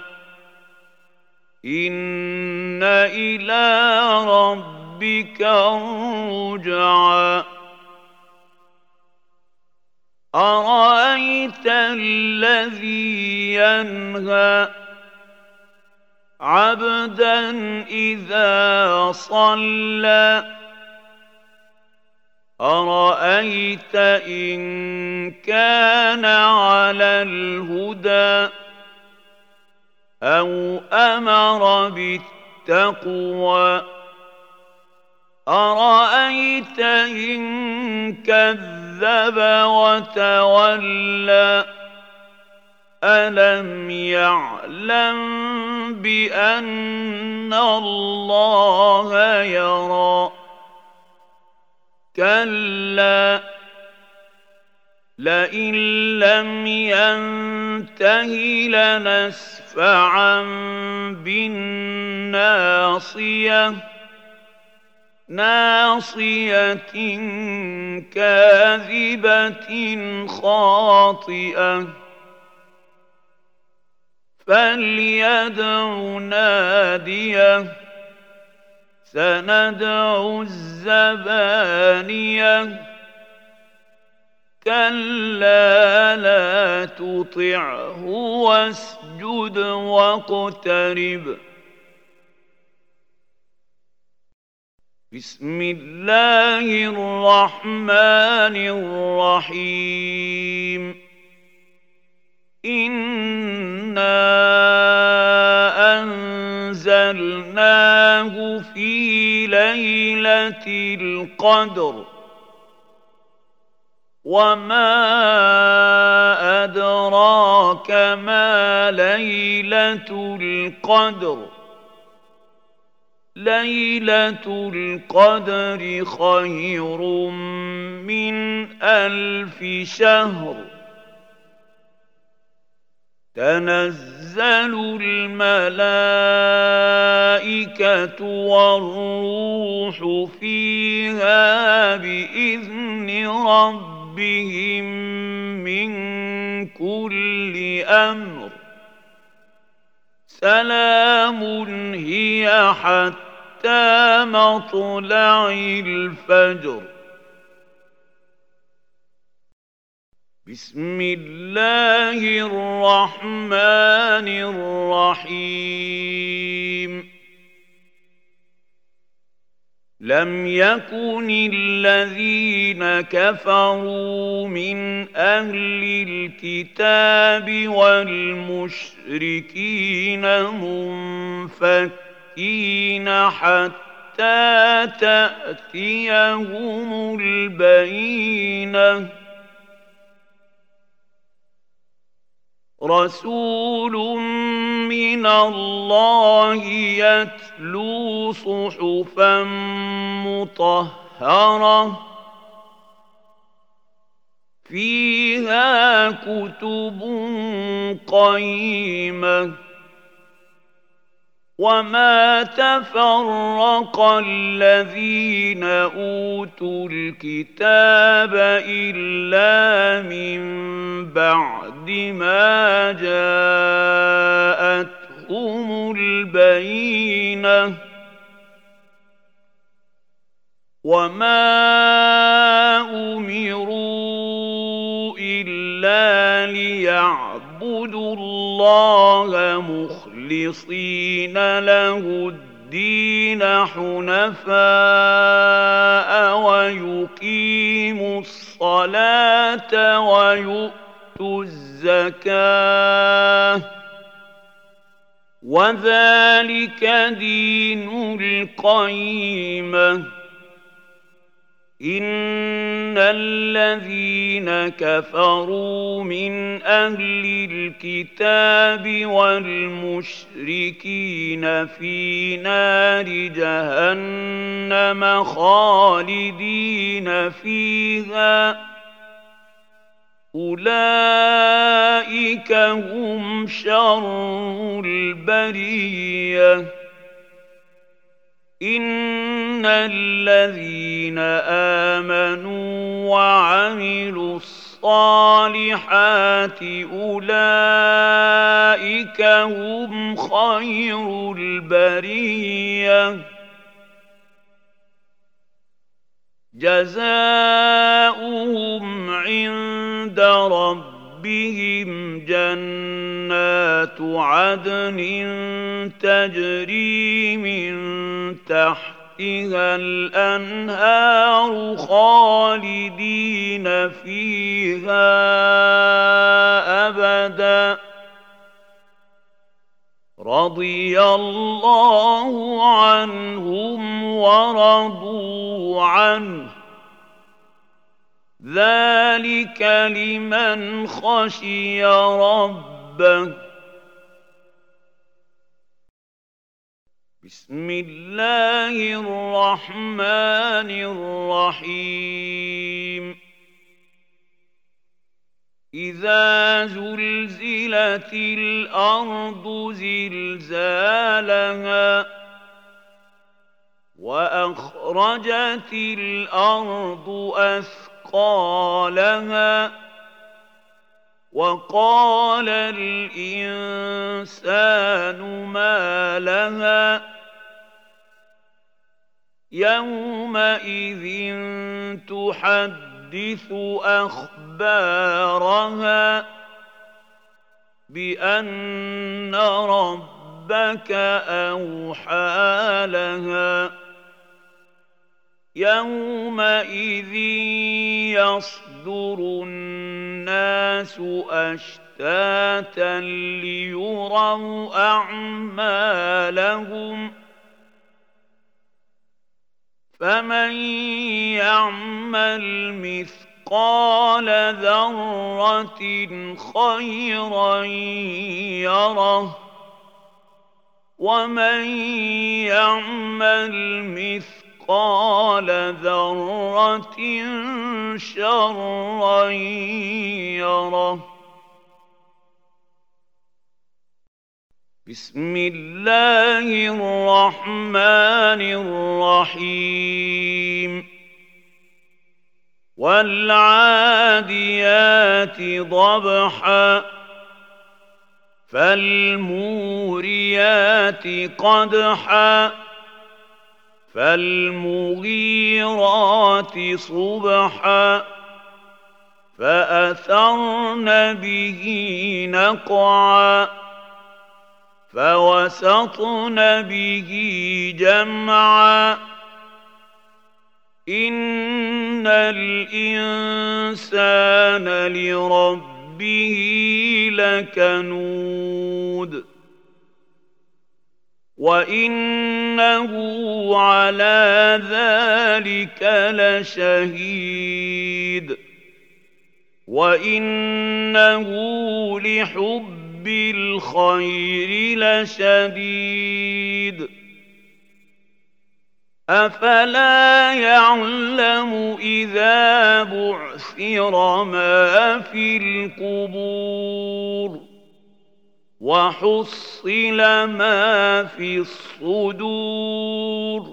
إن إلى ربك الرجعى أرأيت الذي ينهى عبدا إذا صلى أرأيت إن كان على الهدى أو أمر بالتقوى أرأيت إن كذب وتولى ألم يعلم بأن الله يرى كلا لئن لم ينته لنسفعا بالناصية ناصية كاذبة خاطئة فليدع ناديه سندع الزبانية كلا لا تطعه واسجد واقترب بسم الله الرحمن الرحيم إنا أنزلناه في ليلة القدر وما أدراك ما ليلة القدر ليلة القدر خير من ألف شهر تنزل الملائكة والروح فيها بإذن ربهم من كل أمر سلام هي حتى مطلع الفجر بسم الله الرحمن الرحيم لم يكن الذين كفروا من أهل الكتاب والمشركين منفكين حتى تأتيهم البينة. البينة. رسول من الله يتلو صحفا مطهرة فيها كتب قيمة وما تفرق الذين أوتوا الكتاب إلا من بعد ما جاءتهم البينة وما أمروا إلا ليعبدوا الله مخلصين له الدين حنفاء ويقيموا الصلاة ويؤتوا الزكاة وذلك دين القيمة إن الذين كفروا من أهل الكتاب والمشركين في نار جهنم خالدين فيها أولئك هم شر البرية إن الذين آمنوا وعملوا الصالحات أولئك هم خير البرية جزاؤهم عند ربهم جنات عدن تجري من تحتها الأنهار خالدين فيها أبدا رضي الله عنهم ورضوا عنه ذلك لمن خشي ربه بسم الله الرحمن الرحيم إذا زلزلت الأرض زلزالها وأخرجت الأرض أثقالها وقال الإنسان ما لها يومئذ تحدث أخبارها بأن ربك أوحى لها يومئذ يصدر الناس أشتاتا ليروا أعمالهم فمن يعمل مثقال ذرة خيرا يره ومن يعمل مثقال ذرة شرا يره بسم الله الرحمن الرحيم والعاديات ضبحا فالموريات قدحا فالمغيرات صبحا فأثرن به نقعا فوسطن به جمعا إن الإنسان لربه لكنود وإنه على ذلك لشهيد وإنه لحب الخير لشديد أفلا يعلم إذا بعثر ما في القبور وحصل ما في الصدور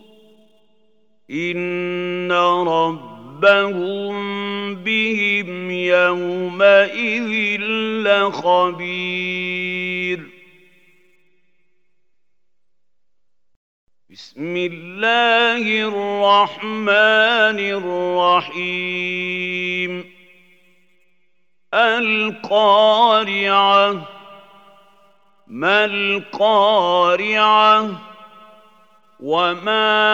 إن ربهم بهم يومئذ لخبير بسم الله الرحمن الرحيم القارعة ما القارعة وما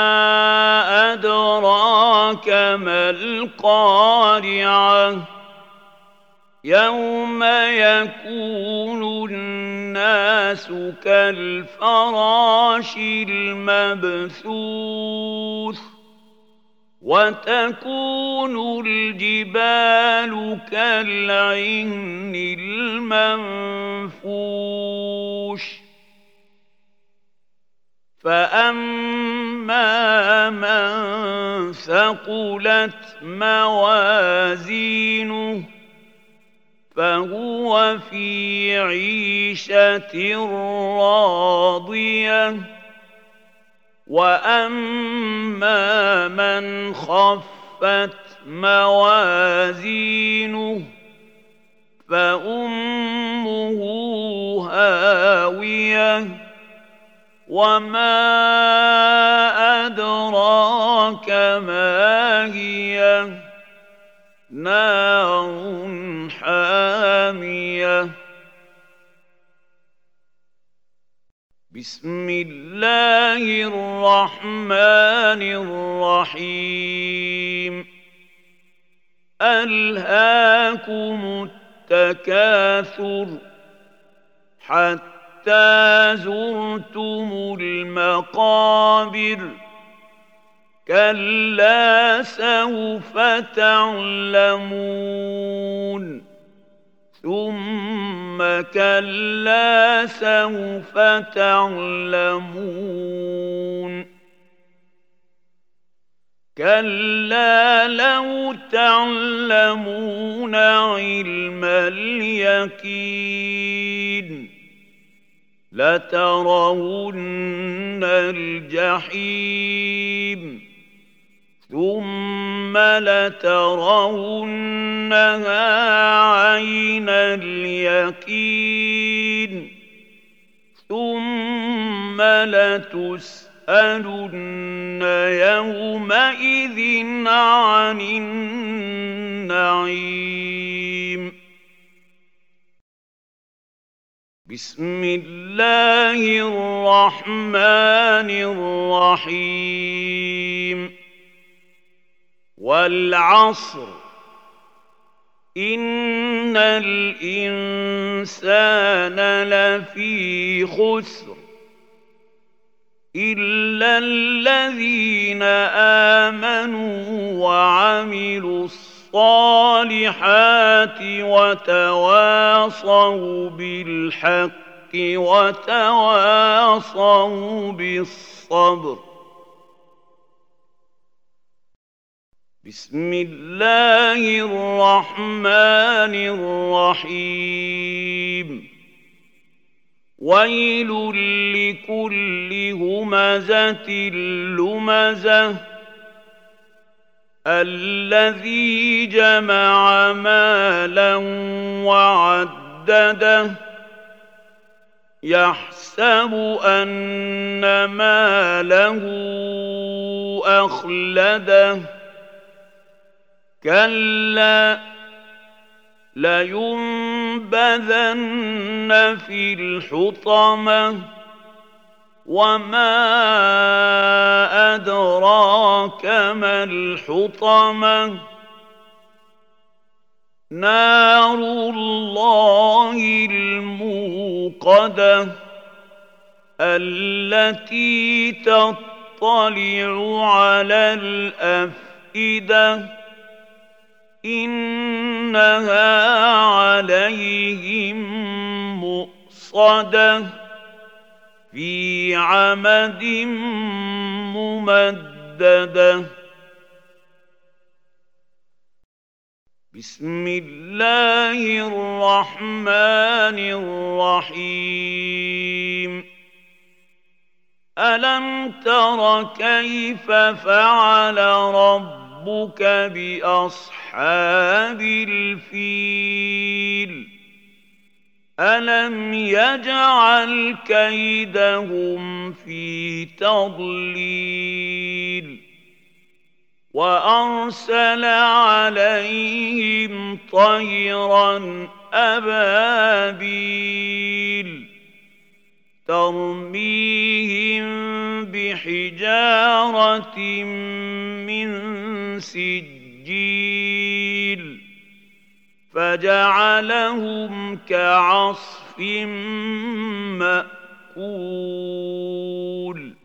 أدراك ما القارعة يوم يكون الناس كالفراش المبثوث وتكون الجبال كالعهن المنفوش فأما من ثقلت موازينه فهو في عيشة راضية وأما من خفت موازينه فأمه هاوية وما أدراك ما هي نار حامية بسم الله الرحمن الرحيم ألهاكم التكاثر حتى زرتم المقابر كلا سوف تعلمون ثم كلا سوف تعلمون كلا لو تعلمون علم اليقين لترون الجحيم ثم لترونها عين اليقين ثم لتسألن يومئذ عن النعيم بسم الله الرحمن الرحيم والعصر إن الإنسان لفي خسر إلا الذين آمنوا وعملوا الصالحات وتواصوا بالحق وتواصوا بالصبر بسم الله الرحمن الرحيم ويل لكل همزة لمزة الذي جمع مالا وعدده يحسب أن ماله أخلده كلا لينبذن في الحطمة وما أدراك ما الحطمة نار الله الموقدة التي تطلع على الأفئدة إنها عليهم مؤصدة في عمد ممددة. بسم الله الرحمن الرحيم. ألم تر كيف فعل ربك بأصحاب الفيل؟ ألم يجعل كيدهم في تضليل وأرسل عليهم طيرا أبابيل ترميهم بحجارة من سجيل فجعلهم كعصف مأكول.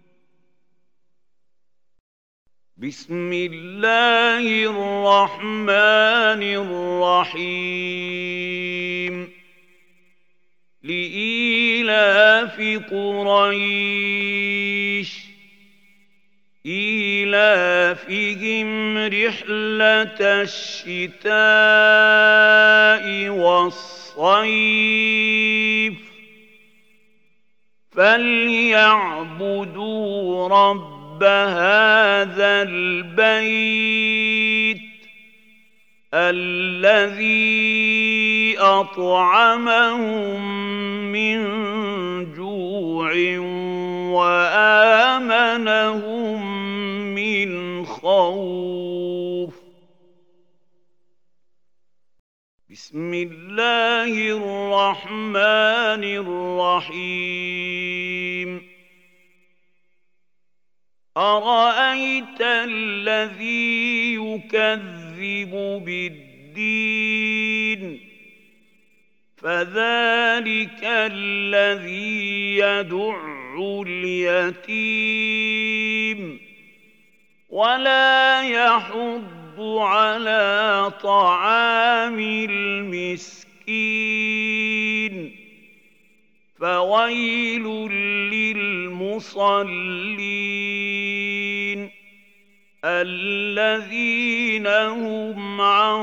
بسم الله الرحمن الرحيم. لإيلاف قريش إيلافهم رحلة الشتاء والصيف فليعبدوا رب هذا البيت الذي أطعمهم من جوع وآمنهم من خوف. بسم الله الرحمن الرحيم. أرأيت الذي يكذب بالدين فذلك الذي يدع اليتيم ولا يحض على طعام المسكين فويل للمصلين الذين هم عن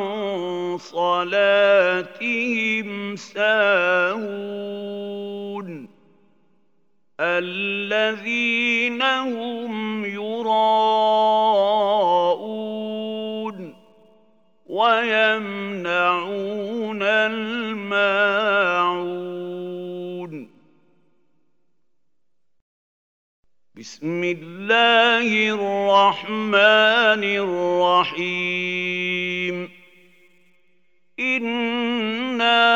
صلاتهم ساهون الذين هم يراءون ويمنعون الماعون. بسم الله الرحمن الرحيم. إنا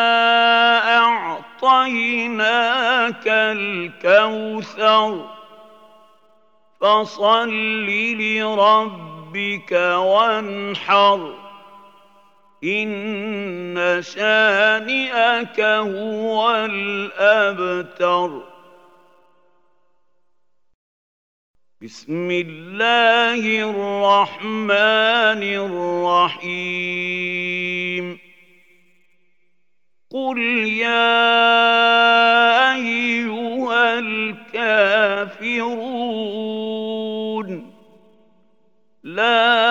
أعطيناك الكوثر فصل لربك وانحر إن شانئك هو الأبتر. بسم الله الرحمن الرحيم. قل يا أيها الكافرون لا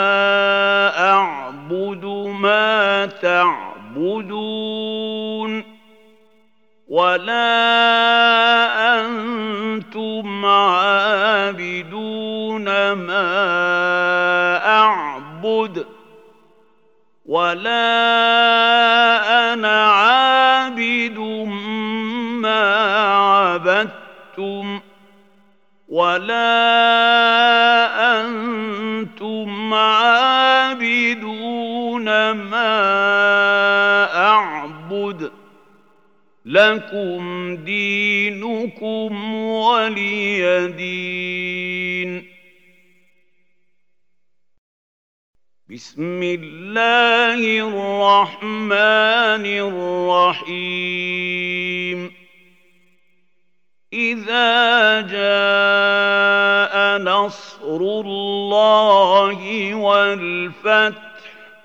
أعبد ما تعبدون ولا أنتم عابدون ما أعبد ولا أنا عابد ما عبدتم ولا أنتم عابدون ما أعبد لكم دينكم ولي دين. بسم الله الرحمن الرحيم. إذا جاء نصر الله والفتح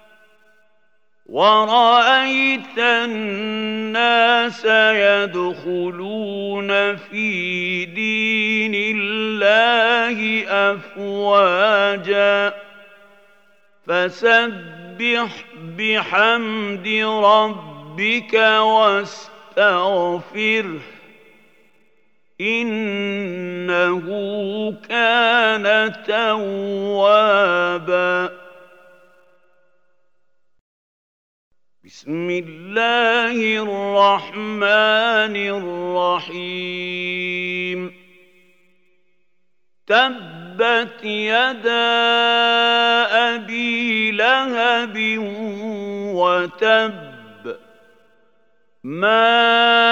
وَرَأَيْتَ النَّاسَ يَدْخُلُونَ فِي دِينِ اللَّهِ أَفْوَاجًا فَسَبِّحْ بِحَمْدِ رَبِّكَ وَاسْتَغْفِرْهُ إِنَّهُ كَانَ تَوَّابًا. بسم الله الرحمن الرحيم. تبت يدا أبي لهب وتب ما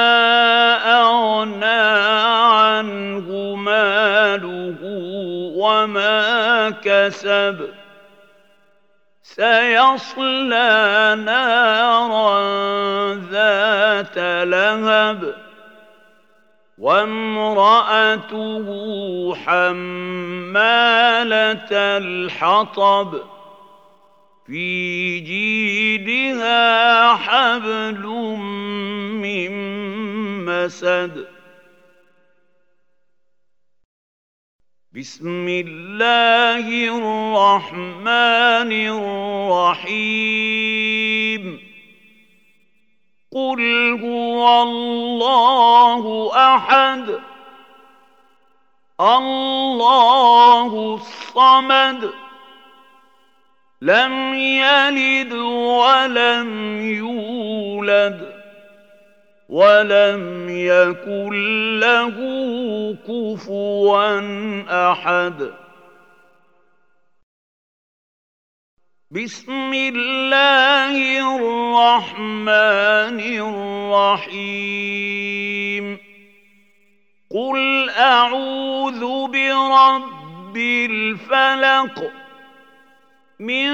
أغنى عنه ماله وما كسب سيصلى نارا ذات لهب وامرأته حمالة الحطب في جيدها حبل من مسد. بسم الله الرحمن الرحيم. قل هو الله أحد الله الصمد لم يلد ولم يولد ولم يكن له كفوا أحد. بسم الله الرحمن الرحيم. قل أعوذ برب الفلق من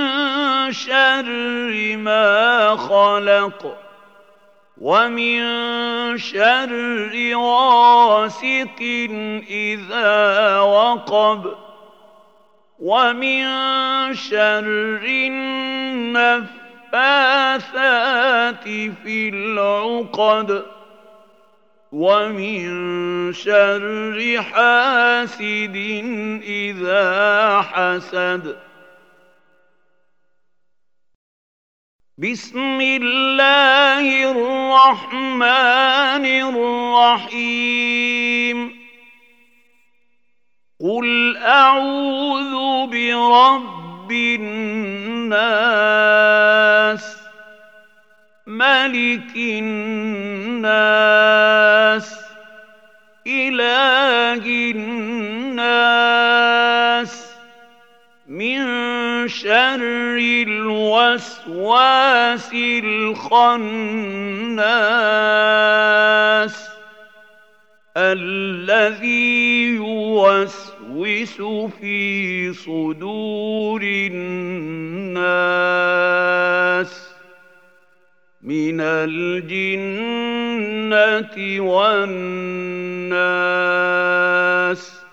شر ما خلق ومن شر غاسق إذا وقب ومن شر النفاثات في العقد ومن شر حاسد إذا حسد. بسم الله الرحمن الرحيم. قل أعوذ برب الناس ملك الناس إله الناس من شر الوسواس الخناس الذي يوسوس في صدور الناس من الجنة والناس.